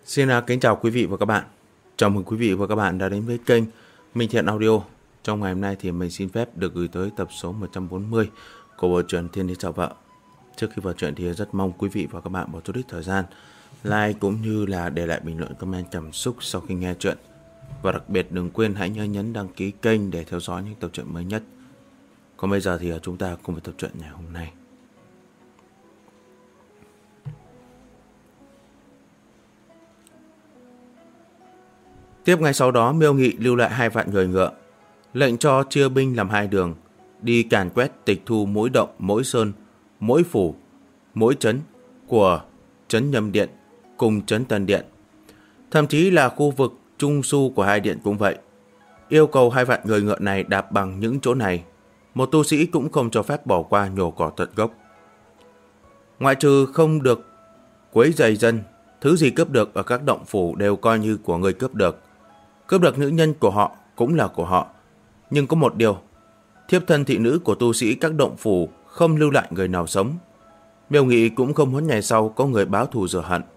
Xin kính chào quý vị và các bạn. Chào mừng quý vị và các bạn đã đến với kênh Minh Thiện Audio. Trong ngày hôm nay thì mình xin phép được gửi tới tập số 140 của bộ truyện Thiên Lý Chào Vợ. Trước khi vào truyện thì rất mong quý vị và các bạn bỏ chút ít thời gian like cũng như là để lại bình luận comment cảm xúc sau khi nghe truyện. Và đặc biệt đừng quên hãy nhấn đăng ký kênh để theo dõi những tập truyện mới nhất. Còn bây giờ thì chúng ta cùng với tập truyện ngày hôm nay. Tiếp ngay sau đó, Miêu Nghị lưu lại 2 vạn người ngựa, lệnh cho chia binh làm 2 đường, đi càn quét tịch thu mỗi động, mỗi sơn, mỗi phủ, mỗi trấn của trấn Nhâm Điện cùng trấn Tân Điện. Thậm chí là khu vực trung su của 2 điện cũng vậy. Yêu cầu 2 vạn người ngựa này đạp bằng những chỗ này. Một tu sĩ cũng không cho phép bỏ qua nhổ cỏ tận gốc. Ngoại trừ không được quấy rầy dân, thứ gì cướp được ở các động phủ đều coi như của người cướp được. Cướp được nữ nhân của họ cũng là của họ. Nhưng có một điều, thiếp thân thị nữ của tu sĩ các động phủ không lưu lại người nào sống. Miêu Nghị cũng không muốn ngày sau có người báo thù rửa hận.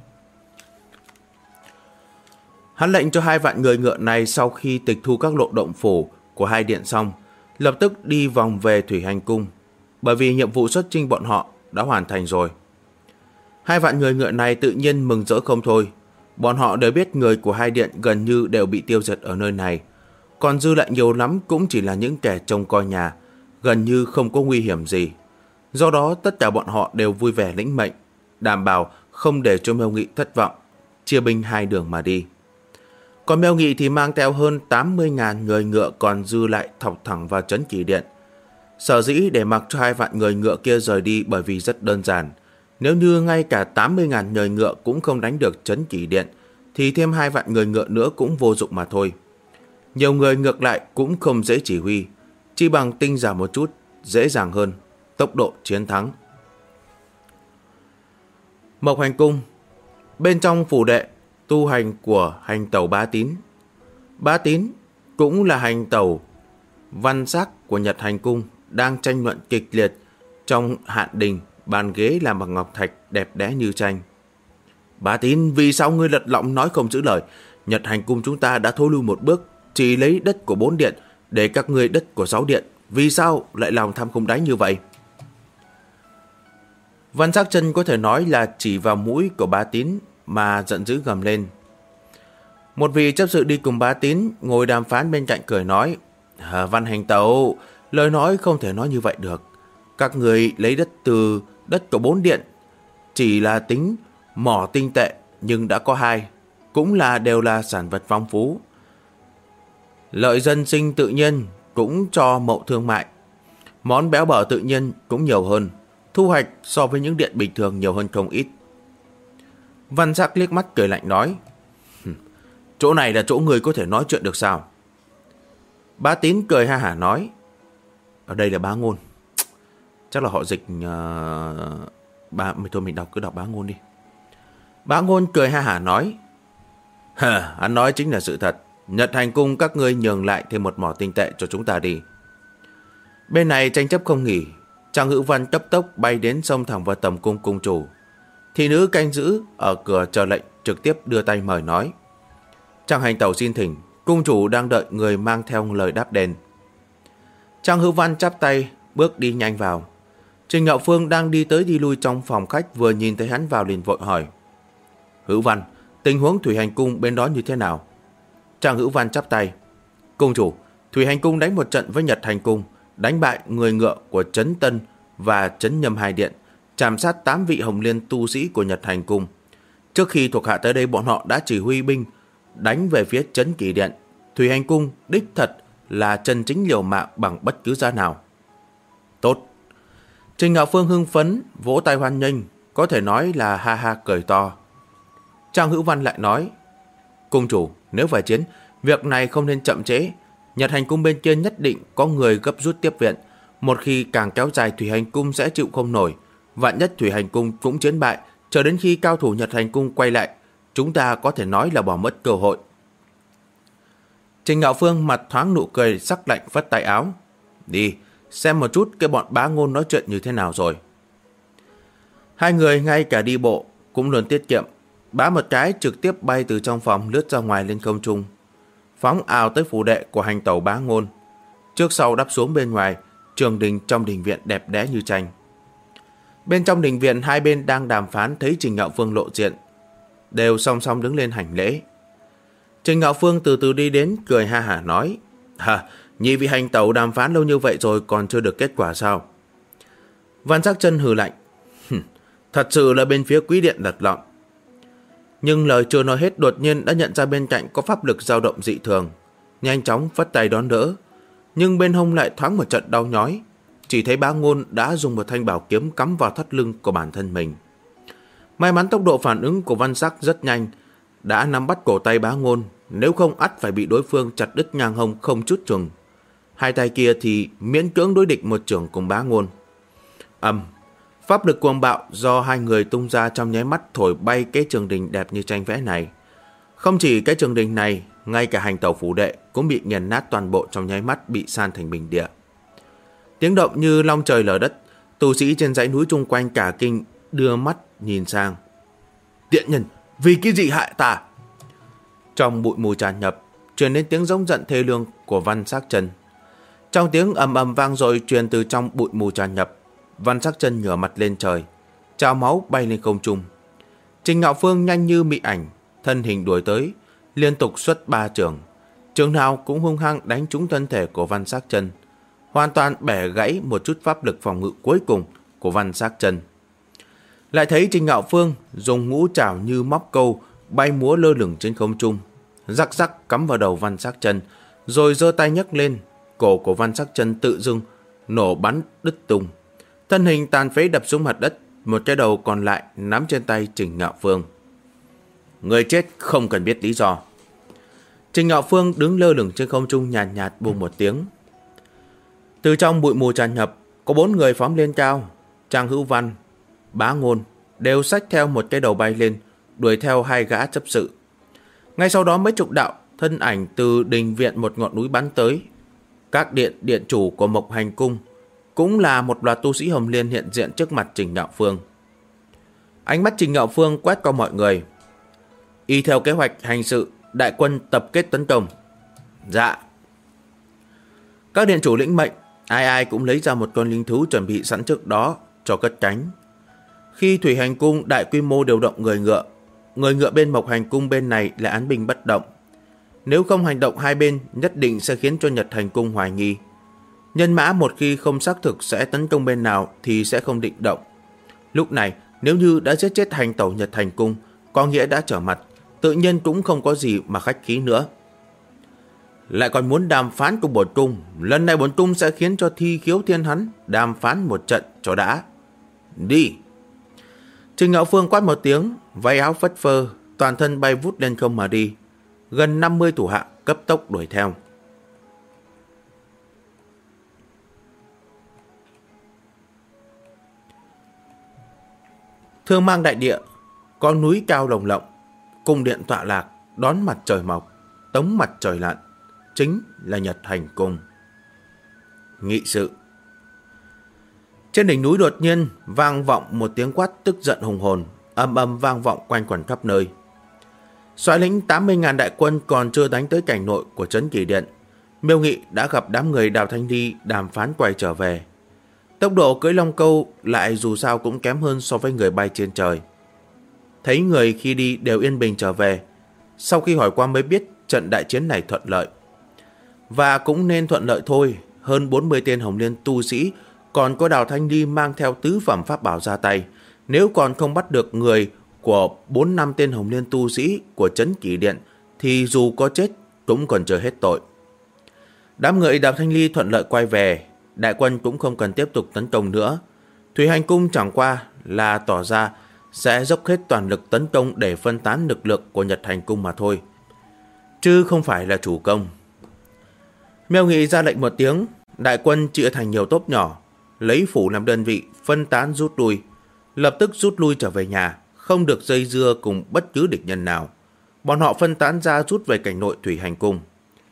Hắn lệnh cho 2 vạn người ngựa này sau khi tịch thu các lộ động phủ của 2 điện xong, lập tức đi vòng về Thủy Hành Cung, bởi vì nhiệm vụ xuất chinh bọn họ đã hoàn thành rồi. 2 vạn người ngựa này tự nhiên mừng rỡ không thôi. Bọn họ đều biết người của 2 điện gần như đều bị tiêu diệt ở nơi này, còn dư lại nhiều lắm cũng chỉ là những kẻ trông coi nhà, gần như không có nguy hiểm gì. Do đó tất cả bọn họ đều vui vẻ lĩnh mệnh, đảm bảo không để cho Miêu Nghị thất vọng, chia binh 2 đường mà đi. Còn Miêu Nghị thì mang theo hơn 80.000 người ngựa còn dư lại thọc thẳng vào trấn Kỳ Điện. Sở dĩ để mặc cho 2 vạn người ngựa kia rời đi bởi vì rất đơn giản. Nếu như ngay cả 80.000 người ngựa cũng không đánh được trấn Kỳ Điện, thì thêm 2 vạn người ngựa nữa cũng vô dụng mà thôi. Nhiều người ngược lại cũng không dễ chỉ huy, chỉ bằng tinh giảm một chút, dễ dàng hơn, tốc độ chiến thắng. Mộc Hành Cung. Bên trong phủ đệ tu hành của hành tẩu Bá Tín. Bá Tín cũng là hành tẩu văn sắc của Nhật Hành Cung, đang tranh luận kịch liệt trong hạn đình, bàn ghế làm bằng ngọc thạch đẹp đẽ như tranh. Bá Tín, vì sao ngươi lật lọng nói không giữ lời? Nhật Hành Cung chúng ta đã thối lui một bước, chỉ lấy đất của 4 điện để các ngươi đất của 6 điện. Vì sao lại lòng tham không đáy như vậy? Văn Sắc Chân có thể nói là chỉ vào mũi của Bá Tín mà giận dữ gầm lên. Một vị chấp sự đi cùng Bá Tín ngồi đàm phán bên cạnh cười nói: Văn Hành Tẩu, lời nói không thể nói như vậy được. Các người lấy đất từ đất của 4 điện, chỉ là tính mỏ tinh tệ, nhưng đã có 2, cũng đều là sản vật phong phú. Lợi dân sinh tự nhiên cũng cho mậu thương mại. Món béo bở tự nhiên cũng nhiều hơn. Thu hoạch so với những điện bình thường nhiều hơn không ít. Văn Sắc liếc mắt cười lạnh nói: Chỗ này là chỗ người có thể nói chuyện được sao? Bá Tín cười ha hả nói: Ở đây là Bá Ngôn. Chắc là họ dịch thôi mình cứ đọc Bá Ngôn đi. Bá Ngôn cười ha hả nói: Hắn nói chính là sự thật. Nhật Hành Cung các ngươi nhường lại thêm một mỏ tinh tệ cho chúng ta đi. Bên này tranh chấp không nghỉ. Trang Hữu Văn cấp tốc bay đến xông thẳng vào tầm cung cung chủ. Thị nữ canh giữ ở cửa chờ lệnh trực tiếp đưa tay mời nói: Trang Hành Tẩu xin thỉnh, cung chủ đang đợi người mang theo lời đáp đền. Trang Hữu Văn chắp tay bước đi nhanh vào. Trình Ngạo Phương đang đi tới đi lui trong phòng khách, vừa nhìn thấy hắn vào liền vội hỏi: Hữu Văn, tình huống Thủy Hành Cung bên đó như thế nào? Trang Hữu Văn chắp tay: Cung chủ, Thủy Hành Cung đánh một trận với Nhật Hành Cung, đánh bại người ngựa của trấn Tân và trấn Nhâm 2 điện, chạm sát 8 vị hồng liên tu sĩ của Nhật Hành Cung. Trước khi thuộc hạ tới đây, bọn họ đã chỉ huy binh đánh về phía trấn Kỳ Điện. Thủy Hành Cung đích thật là chân chính liều mạng bằng bất cứ giá nào. Tốt. Trình Ngạo Phương hưng phấn vỗ tay hoan nghênh, có thể nói là ha ha cười to. Trang Hữu Văn lại nói: Cung chủ, nếu phải chiến, việc này không nên chậm trễ. Nhật Hành Cung bên kia nhất định có người gấp rút tiếp viện. Một khi càng kéo dài, Thủy Hành Cung sẽ chịu không nổi. Vạn nhất Thủy Hành Cung cũng chiến bại, chờ đến khi cao thủ Nhật Hành Cung quay lại, chúng ta có thể nói là bỏ mất cơ hội. Trình Ngạo Phương mặt thoáng nụ cười sắc lạnh phất tay áo: Đi, xem một chút cái bọn Bá Ngôn nói chuyện như thế nào rồi. 2 người ngay cả đi bộ cũng luôn tiết kiệm. bá một cái trực tiếp bay từ trong phòng lướt ra ngoài lên không trung, phóng ào tới phủ đệ của hành tẩu Bá Ngôn, trước sau đắp xuống bên ngoài trường đình trong đình viện đẹp đẽ như tranh. Bên trong đình viện hai bên đang đàm phán thấy Trình Ngạo Phương lộ diện, đều song song đứng lên hành lễ. Trình Ngạo Phương từ từ đi đến, cười ha hả nói: nhị vị hành tẩu đàm phán lâu như vậy rồi còn chưa được kết quả sao? Văn Sắc Chân hừ lạnh: thật sự là bên phía quý điện lật lọng. Nhưng lời chưa nói hết, đột nhiên đã nhận ra bên cạnh có pháp lực dao động dị thường, nhanh chóng phất tay đón đỡ, nhưng bên hông lại thoáng một trận đau nhói. Chỉ thấy Bá Ngôn đã dùng một thanh bảo kiếm cắm vào thắt lưng của bản thân mình. May mắn tốc độ phản ứng của Văn Sắc rất nhanh, đã nắm bắt cổ tay Bá Ngôn, nếu không ắt phải bị đối phương chặt đứt ngang hông không chút chừng. Hai tay kia thì miễn cưỡng đối địch một chưởng cùng Bá Ngôn. Pháp lực cuồng bạo do hai người tung ra trong nháy mắt thổi bay cái trường đình đẹp như tranh vẽ này. Không chỉ cái trường đình này, ngay cả hành tẩu phủ đệ cũng bị nghiền nát toàn bộ trong nháy mắt, bị san thành bình địa. Tiếng động như long trời lở đất, tu sĩ trên dãy núi chung quanh cả kinh đưa mắt nhìn sang. Tiện nhân, vì cái gì hại ta? Trong bụi mù tràn ngập, truyền đến tiếng giống giận thê lương của Văn Sắc Chân. Trong tiếng ầm ầm vang dội truyền từ trong bụi mù tràn ngập, Văn Sắc Chân ngửa mặt lên trời, trào máu bay lên không trung. Trình Ngạo Phương nhanh như mị ảnh, thân hình đuổi tới, liên tục xuất 3 chưởng, chưởng nào cũng hung hăng đánh trúng thân thể của Văn Sắc Chân, hoàn toàn bẻ gãy một chút pháp lực phòng ngự cuối cùng của Văn Sắc Chân. Lại thấy Trình Ngạo Phương dùng ngũ trảo như móc câu bay múa lơ lửng trên không trung, rắc rắc cắm vào đầu Văn Sắc Chân, rồi giơ tay nhấc lên, cổ của Văn Sắc Chân tự dưng nổ bắn đứt tung, thân hình tàn phế đập xuống mặt đất, một cái đầu còn lại nắm trên tay Trình Ngạo Phương. Người chết không cần biết lý do. Trình Ngạo Phương đứng lơ lửng trên không trung nhàn nhạt buông một tiếng. Từ trong bụi mù tràn ngập, có 4 người phóng lên cao. Trang Hữu Văn, Bá Ngôn đều xách theo một cái đầu bay lên, đuổi theo hai gã chấp sự. Ngay sau đó mấy chục đạo thân ảnh từ đình viện một ngọn núi bắn tới. Các điện chủ của Mộc Hành Cung cũng là một loạt tu sĩ Hồng Liên hiện diện trước mặt Trình Ngạo Phương. Ánh mắt Trình Ngạo Phương quét qua mọi người. Y theo kế hoạch hành sự, đại quân tập kết tấn công. Dạ. Các điện chủ lĩnh mệnh, ai ai cũng lấy ra một con linh thú chuẩn bị sẵn trước đó cho cất cánh. Khi Thủy Hành Cung đại quy mô điều động người ngựa bên Mộc Hành Cung bên này lại án binh bất động. Nếu không hành động hai bên nhất định sẽ khiến cho Nhật Hành Cung hoài nghi. Nhân mã một khi không xác thực sẽ tấn công bên nào thì sẽ không định động. Lúc này nếu như đã giết chết hành tẩu Nhật Hành Cung, có nghĩa đã trở mặt, tự nhiên cũng không có gì mà khách khí nữa. Lại còn muốn đàm phán cùng bổn cung, lần này bổn cung sẽ khiến cho Thi Khiếu Thiên hắn đàm phán một trận cho đã. Đi. Trình Ngạo Phương quát một tiếng, váy áo phất phơ, toàn thân bay vút lên không mà đi. Gần 50 thủ hạ cấp tốc đuổi theo. Thương Mang đại địa, có núi cao lồng lộng, cung điện tọa lạc, đón mặt trời mọc, tống mặt trời lặn, chính là Nhật Hành Cung. Nghị sự. Trên đỉnh núi đột nhiên vang vọng một tiếng quát tức giận hùng hồn, âm âm vang vọng quanh quẩn khắp nơi. Soái lĩnh 80.000 đại quân còn chưa đánh tới cảnh nội của trấn Kỳ Điện, Miêu Nghị đã gặp đám người Đào Thanh Ly đàm phán quay trở về. Tốc độ cưỡi long câu lại dù sao cũng kém hơn so với người bay trên trời. Thấy người khi đi đều yên bình trở về, sau khi hỏi qua mới biết trận đại chiến này thuận lợi. Và cũng nên thuận lợi thôi, hơn 40 tên Hồng Liên tu sĩ, còn có Đào Thanh Ly mang theo tứ phẩm pháp bảo ra tay. Nếu còn không bắt được người của 4-5 tên Hồng Liên tu sĩ của trấn Kỷ Điện thì dù có chết cũng còn chờ hết tội. Đám người Đào Thanh Ly thuận lợi quay về, đại quân cũng không cần tiếp tục tấn công nữa. Thủy Hành Cung chẳng qua là tỏ ra sẽ dốc hết toàn lực tấn công để phân tán lực lượng của Nhật Hành Cung mà thôi, chứ không phải là chủ công. Miêu Nghị ra lệnh một tiếng, đại quân chia thành nhiều tốp nhỏ, lấy phủ làm đơn vị, phân tán rút lui, lập tức rút lui trở về nhà, không được dây dưa cùng bất cứ địch nhân nào. Bọn họ phân tán ra rút về cảnh nội Thủy Hành Cung.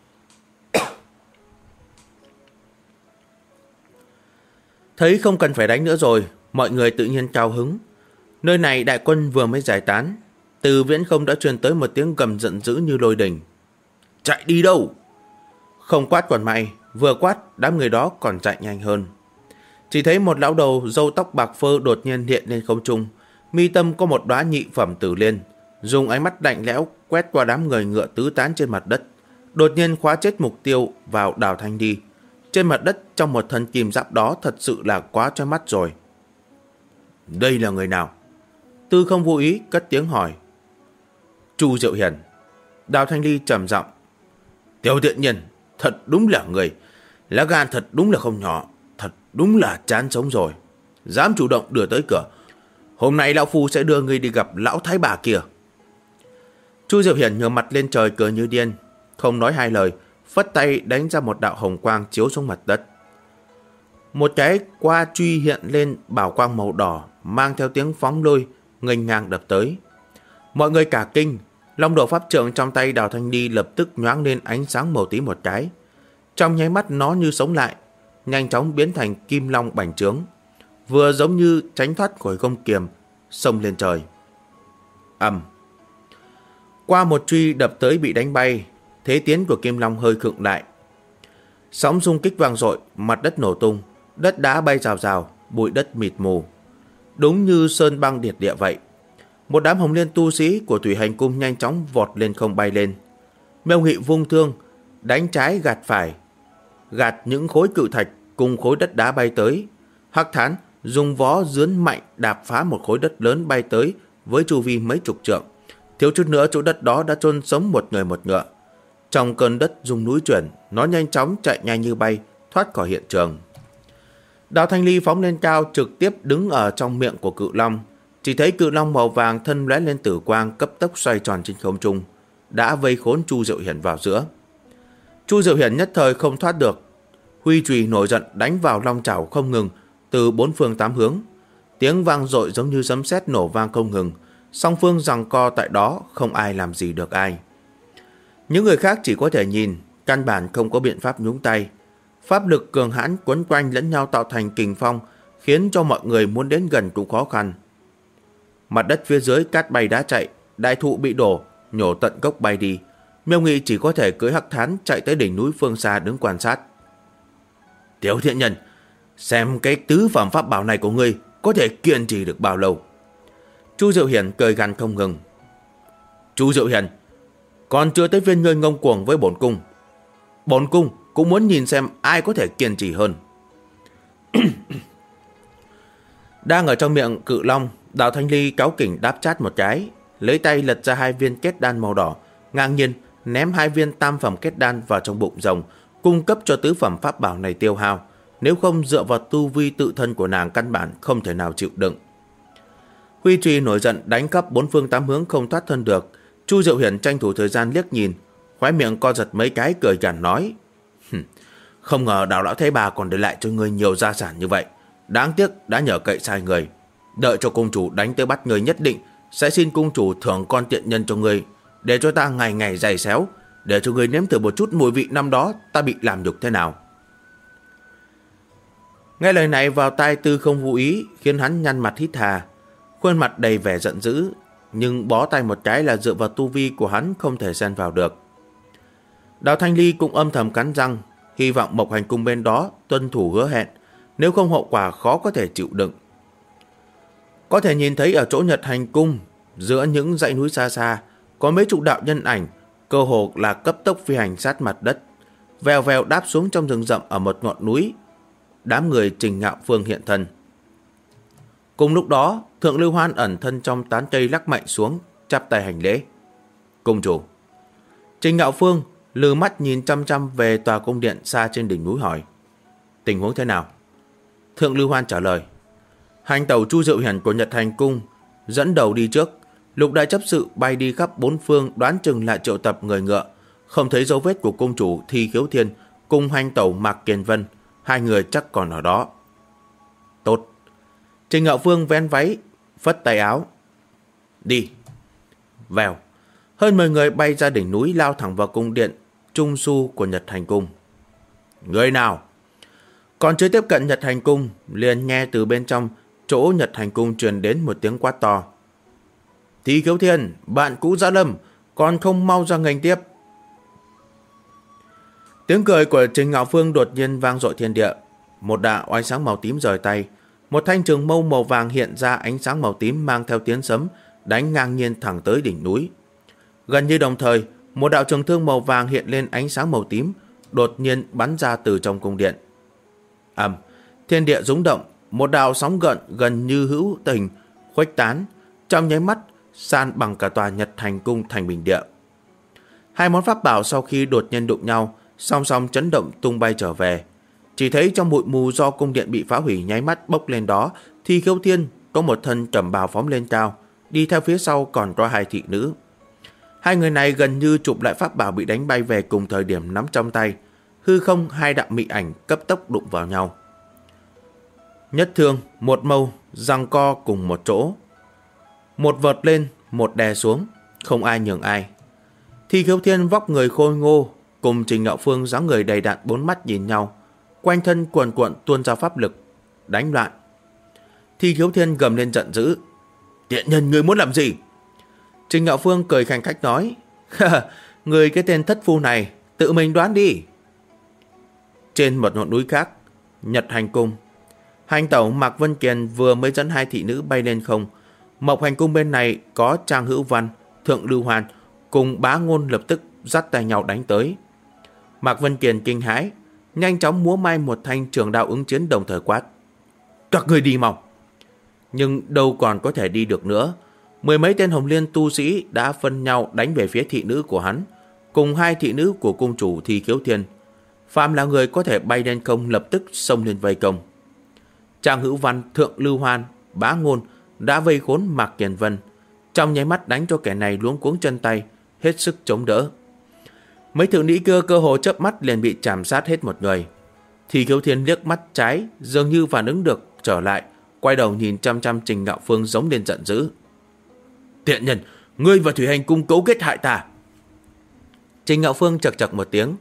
Thấy không cần phải đánh nữa rồi, mọi người tự nhiên cao hứng. Nơi này đại quân vừa mới giải tán, Từ viễn không đã truyền tới một tiếng gầm giận dữ như lôi đình. Chạy đi đâu? Không quát còn may, vừa quát đám người đó còn chạy nhanh hơn. Chỉ thấy một lão đầu râu tóc bạc phơ đột nhiên hiện lên không trung, mi tâm có một đóa nhị phẩm tử liên, dùng ánh mắt lạnh lẽo quét qua đám người ngựa tứ tán trên mặt đất, đột nhiên khóa chết mục tiêu vào Đào Thanh Ly. Trên mặt đất trong một thân kim giáp đó thật sự là quá cho mắt rồi. Đây là người nào? Tư không vô ý cất tiếng hỏi. Chu Diệu Hiền. Đào Thanh Ly trầm giọng. Tiểu thiện nhân, thật đúng là người, lá gan thật đúng là không nhỏ, thật đúng là chán sống rồi. Dám chủ động đưa tới cửa. Hôm nay lão phu sẽ đưa ngươi đi gặp lão thái bà kia. Chu Diệu Hiền ngửa mặt lên trời cười như điên, không nói hai lời, phất tay đánh ra một đạo hồng quang chiếu xuống mặt đất. Một cái qua truy hiện lên bảo quang màu đỏ, mang theo tiếng phóng lôi, nghênh ngang đập tới. Mọi người cả kinh, long đồ pháp trượng trong tay Đào Thanh Ly lập tức nhoáng lên ánh sáng màu tím một cái. Trong nháy mắt nó như sống lại, nhanh chóng biến thành kim long bành trướng, vừa giống như tránh thoát khỏi gông kiềm, xông lên trời. Ầm. Qua một truy đập tới bị đánh bay, thế tiến của kim long hơi khựng lại. Sóng xung kích vang dội, mặt đất nổ tung, đất đá bay rào rào, bụi đất mịt mù. Đúng như sơn băng liệt địa vậy. Một đám hồng liên tu sĩ của Thủy Hành Cung nhanh chóng vọt lên không bay lên. Miêu Nghị vung thương, đánh trái gạt phải, gạt những khối cự thạch cùng khối đất đá bay tới. Hắc Thán dùng vó dướn mạnh đạp phá một khối đất lớn bay tới với chu vi mấy chục trượng. Thiếu chút nữa chỗ đất đó đã chôn sống một người một ngựa. Trong cơn đất rung núi chuyển, nó nhanh chóng chạy nhanh như bay, thoát khỏi hiện trường. Đào Thanh Ly phóng lên cao, trực tiếp đứng ở trong miệng của cự long. Chỉ thấy cự long màu vàng thân lóe lên tử quang, cấp tốc xoay tròn trên không trung, đã vây khốn Chu Diệu Hiền vào giữa. Chu Diệu Hiền nhất thời không thoát được, huy chùy nổi giận đánh vào long chảo không ngừng từ bốn phương tám hướng. Tiếng vang dội giống như sấm sét nổ vang không ngừng, song phương giằng co tại đó, không ai làm gì được ai. Những người khác chỉ có thể nhìn, căn bản không có biện pháp nhúng tay. Pháp lực cường hãn quấn quanh lẫn nhau tạo thành kình phong, khiến cho mọi người muốn đến gần cũng khó khăn. Mặt đất phía dưới cát bay đá chạy, đại thụ bị đổ, nhổ tận gốc bay đi. Miêu Nghị chỉ có thể cưỡi Hắc Thán chạy tới đỉnh núi phương xa đứng quan sát. Tiểu thiện nhân, xem cái tứ phẩm pháp bảo này của ngươi có thể kiên trì được bao lâu? Chu Diệu Hiền cười gằn không ngừng. Chu Diệu Hiền, còn chưa tới viên ngươi ngông cuồng với bổn cung. Bổn cung cũng muốn nhìn xem ai có thể kiên trì hơn. Đang ở trong miệng cự long, Đào Thanh Ly cáu kỉnh đáp chát một cái, lấy tay lật ra 2 viên kết đan màu đỏ, ngang nhiên ném 2 viên tam phẩm kết đan vào trong bụng rồng, cung cấp cho tứ phẩm pháp bảo này tiêu hao. Nếu không dựa vào tu vi tự thân của nàng căn bản không thể nào chịu đựng. Huy trùy nổi giận đánh khắp bốn phương tám hướng không thoát thân được. Chu Diệu Hiền tranh thủ thời gian liếc nhìn, khóe miệng co giật mấy cái cười gằn nói. Không ngờ Đào lão thái bà còn để lại cho ngươi nhiều gia sản như vậy. Đáng tiếc đã nhờ cậy sai người. Đợi cho cung chủ đánh tới bắt ngươi nhất định sẽ xin cung chủ thưởng con tiện nhân cho ngươi, để cho ta ngày ngày giày xéo, để cho ngươi nếm thử một chút mùi vị năm đó ta bị làm nhục thế nào. Nghe lời này vào tai Tư không vô ý, khiến hắn nhăn mặt hít hà, khuôn mặt đầy vẻ giận dữ, nhưng bó tay một cái là dựa vào tu vi của hắn không thể xen vào được. Đào Thanh Ly cũng âm thầm cắn răng, hy vọng Mộc Hành Cung bên đó tuân thủ hứa hẹn, nếu không hậu quả khó có thể chịu đựng. Có thể nhìn thấy ở chỗ Nhật Hành Cung, giữa những dãy núi xa xa, có mấy chục đạo nhân ảnh, cơ hồ là cấp tốc phi hành sát mặt đất, vèo vèo đáp xuống trong rừng rậm ở một ngọn núi. Đám người Trình Ngạo Phương hiện thân. Cùng lúc đó, Thượng Lưu Hoan ẩn thân trong tán cây lắc mạnh xuống, chắp tay hành lễ. Cung chủ. Trình Ngạo Phương lừ mắt nhìn chăm chăm về tòa cung điện xa trên đỉnh núi hỏi. Tình huống thế nào? Thượng Lưu Hoan trả lời. Hành tẩu Chu Diệu Hiền của Nhật Hành Cung dẫn đầu đi trước. Lục đại chấp sự bay đi khắp bốn phương, đoán chừng lại triệu tập người ngựa. Không thấy dấu vết của cung chủ Thi Khiếu Thiên cùng hành tẩu Mạc Kiền Vân. 2 người chắc còn ở đó. Tốt. Trình Ngạo Phương vén váy, phất tay áo. Đi. Vèo. Hơn 10 người bay ra đỉnh núi, lao thẳng vào cung điện Trung Su của Nhật Hành Cung. Người nào? Còn chưa tiếp cận Nhật Hành Cung, liền nghe từ bên trong chỗ Nhật Hành Cung truyền đến một tiếng quát to. Thi Khiếu Thiên, bạn cũ Giá Lâm, còn không mau ra nghênh tiếp. Tiếng cười của Trình Ngạo Phương đột nhiên vang dội thiên địa. Một đạo ánh sáng màu tím rời tay, một thanh trường mâu màu vàng hiện ra, ánh sáng màu tím mang theo tiếng sấm đánh ngang nhiên thẳng tới đỉnh núi. Gần như đồng thời, một đạo trường thương màu vàng hiện lên, ánh sáng màu tím đột nhiên bắn ra từ trong cung điện. Thiên địa rung động, một đạo sóng gợn gần như hữu tình khuếch tán, trong nháy mắt san bằng cả tòa Nhật Hành Cung thành bình địa. Hai món pháp bảo sau khi đột nhiên đụng nhau, song song chấn động tung bay trở về. Chỉ thấy trong bụi mù do cung điện bị phá hủy nháy mắt bốc lên đó, Thi Khiếu Thiên có một thân trầm bào phóng lên cao, đi theo phía sau còn có hai thị nữ. Hai người này gần như chụp lại pháp bảo bị đánh bay về cùng thời điểm nắm trong tay. Hư không hai đạo mị ảnh cấp tốc đụng vào nhau. Nhất thương, một mâu, giằng co cùng một chỗ. Một vợt lên, một đè xuống, không ai nhường ai. Thi Khiếu Thiên vóc người khôi ngô, cùng Trình Ngạo Phương dáng người đầy đặn, bốn mắt nhìn nhau, quanh thân cuồn cuộn tuôn ra pháp lực, đánh loạn. Thi Khiếu Thiên gầm lên giận dữ. Tiện nhân, ngươi muốn làm gì? Trình Ngạo Phương cười khanh khách nói. Người cái tên thất phu này, tự mình đoán đi. Trên một ngọn núi khác, Nhật Hành Cung, hành tẩu Mạc Vân Kiền vừa mới dẫn hai thị nữ bay lên không. Mộc Hành Cung bên này có Trang Hữu Văn, Thượng Lưu Hoàn cùng Bá Ngôn lập tức dắt tay nhau đánh tới. Mạc Vân Kiền kinh hãi, nhanh chóng múa may một thanh trường đao ứng chiến, đồng thời quát. Các người đi mau. Nhưng đâu còn có thể đi được nữa. Mười mấy tên Hồng Liên tu sĩ đã phân nhau đánh về phía thị nữ của hắn, cùng hai thị nữ của cung chủ Thi Khiếu Thiên. Phạm là người có thể bay lên không lập tức xông lên vây công. Trang Hữu Văn, Thượng Lưu Hoan, Bá Ngôn đã vây khốn Mạc Kiền Vân, trong nháy mắt đánh cho kẻ này luống cuống chân tay, hết sức chống đỡ. Mấy thượng nữ cơ hồ chớp mắt liền bị chạm sát hết một người. Thi Khiếu Thiên liếc mắt trái, dường như phản ứng được trở lại, quay đầu nhìn chăm chăm Trình Ngạo Phương giống lên giận dữ. Tiện nhân, ngươi và Thủy Hành Cung cấu kết hại ta. Trình Ngạo Phương chậc chậc một tiếng.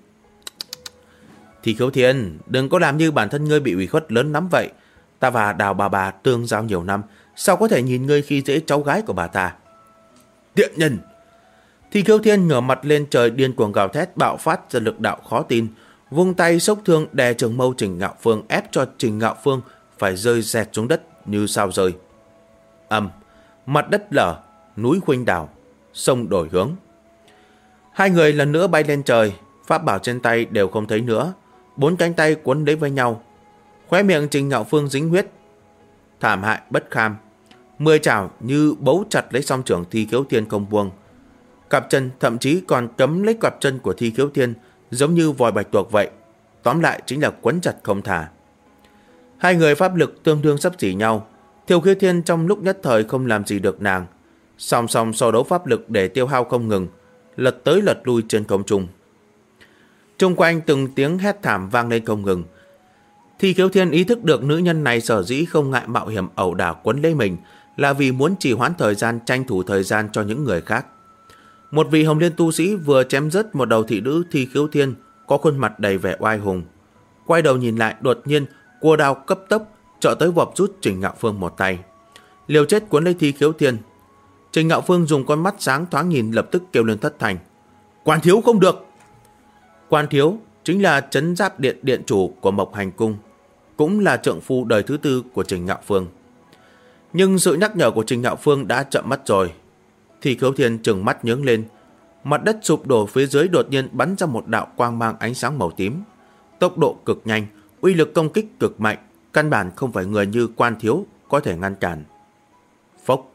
Thi Khiếu Thiên, đừng có làm như bản thân ngươi bị ủy khuất lớn lắm vậy. Ta và Đào bà tương giao nhiều năm, sao có thể nhìn ngươi khi dễ cháu gái của bà ta? Tiện nhân! Thi Khiếu Thiên ngửa mặt lên trời điên cuồng gào thét, bạo phát ra lực đạo khó tin, vung tay xốc thương đè trường mâu Trình Ngạo Phương, ép cho Trình Ngạo Phương phải rơi dẹt xuống đất như sao rơi. Mặt đất lở, núi khuynh đảo, sông đổi hướng. Hai người lần nữa bay lên trời, pháp bảo trên tay đều không thấy nữa, bốn cánh tay quấn lấy với nhau. Khóe miệng Trình Ngạo Phương dính huyết, thảm hại bất kham. 10 chảo như bấu chặt lấy song trưởng Thi Khiếu Thiên không buông. Cặp chân thậm chí còn cấm lấy cặp chân của Thi Khiếu Thiên, giống như vòi bạch tuộc vậy. Tóm lại chính là quấn chặt không thả. Hai người pháp lực tương đương xấp xỉ nhau. Thi Khiếu Thiên trong lúc nhất thời không làm gì được nàng, song song so đấu pháp lực để tiêu hao không ngừng, lật tới lật lui trên không trung. Trung quanh từng tiếng hét thảm vang lên không ngừng. Thi Khiếu Thiên ý thức được nữ nhân này sở dĩ không ngại mạo hiểm ẩu đả quấn lấy mình là vì muốn trì hoãn thời gian, tranh thủ thời gian cho những người khác. Một vị Hồng Liên tu sĩ vừa chém rớt một đầu thị nữ Thi Khiếu Thiên, có khuôn mặt đầy vẻ oai hùng. Quay đầu nhìn lại, đột nhiên cua đao cấp tốc trợ tới vọp rút Trình Ngạo Phương một tay, liều chết cuốn lấy Thi Khiếu Thiên. Trình Ngạo Phương dùng con mắt sáng thoáng nhìn, lập tức kêu lên thất thành. Quan thiếu không được! Quan thiếu chính là trấn giáp điện điện chủ của Mộc Hành Cung, cũng là trượng phu đời thứ tư của Trình Ngạo Phương. Nhưng sự nhắc nhở của Trình Ngạo Phương đã chậm mất rồi. Thi Khiếu Thiên trừng mắt nhướng lên, mặt đất sụp đổ phía dưới đột nhiên bắn ra một đạo quang mang ánh sáng màu tím, tốc độ cực nhanh, uy lực công kích cực mạnh, căn bản không phải người như Quan thiếu có thể ngăn cản. Phốc!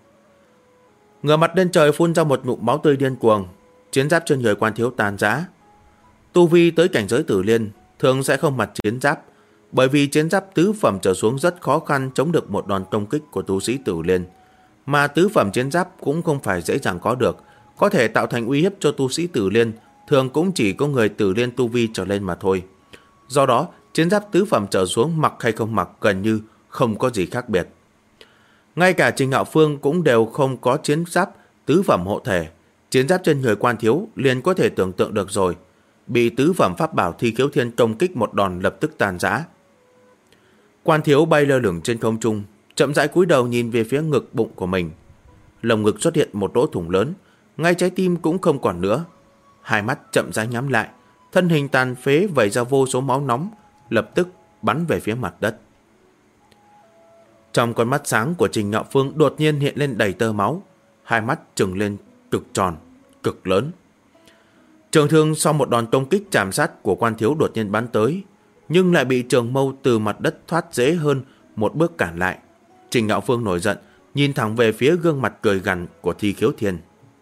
Ngửa mặt lên trời phun ra một ngụm máu tươi điên cuồng, chiến giáp trên người Quan thiếu tàn rã. Tu vi tới cảnh giới tử liên thường sẽ không mặc chiến giáp, bởi vì chiến giáp tứ phẩm trở xuống rất khó khăn chống được một đòn công kích của tu sĩ tử liên, mà tứ phẩm chiến giáp cũng không phải dễ dàng có được, có thể tạo thành uy hiếp cho tu sĩ tử liên thường cũng chỉ có người tử liên tu vi trở lên mà thôi. Do đó, chiến giáp tứ phẩm trở xuống mặc hay không mặc gần như không có gì khác biệt. Ngay cả Trình Ngạo Phương cũng đều không có chiến giáp tứ phẩm hộ thể, chiến giáp trên người Quan thiếu liền có thể tưởng tượng được rồi, bị tứ phẩm pháp bảo Thi Khiếu Thiên công kích một đòn lập tức tàn rã. Quan thiếu bay lơ lửng trên không trung, chậm rãi cúi đầu nhìn về phía ngực bụng của mình. lồng ngực xuất hiện một lỗ thủng lớn, ngay trái tim cũng không còn nữa. Hai mắt chậm rãi nhắm lại, thân hình tàn phế vẩy ra vô số máu nóng, lập tức bắn về phía mặt đất. Trong con mắt sáng của Trình Ngạo Phương đột nhiên hiện lên đầy tơ máu, hai mắt trừng lên cực tròn, cực lớn. Trường thương sau một đòn công kích chạm sát của Quan Thiếu đột nhiên bắn tới, nhưng lại bị trường mâu từ mặt đất thoát dễ hơn một bước cản lại. Trình Ngạo Phương nổi giận, nhìn thẳng về phía gương mặt cười gằn của Thi Khiếu Thiên.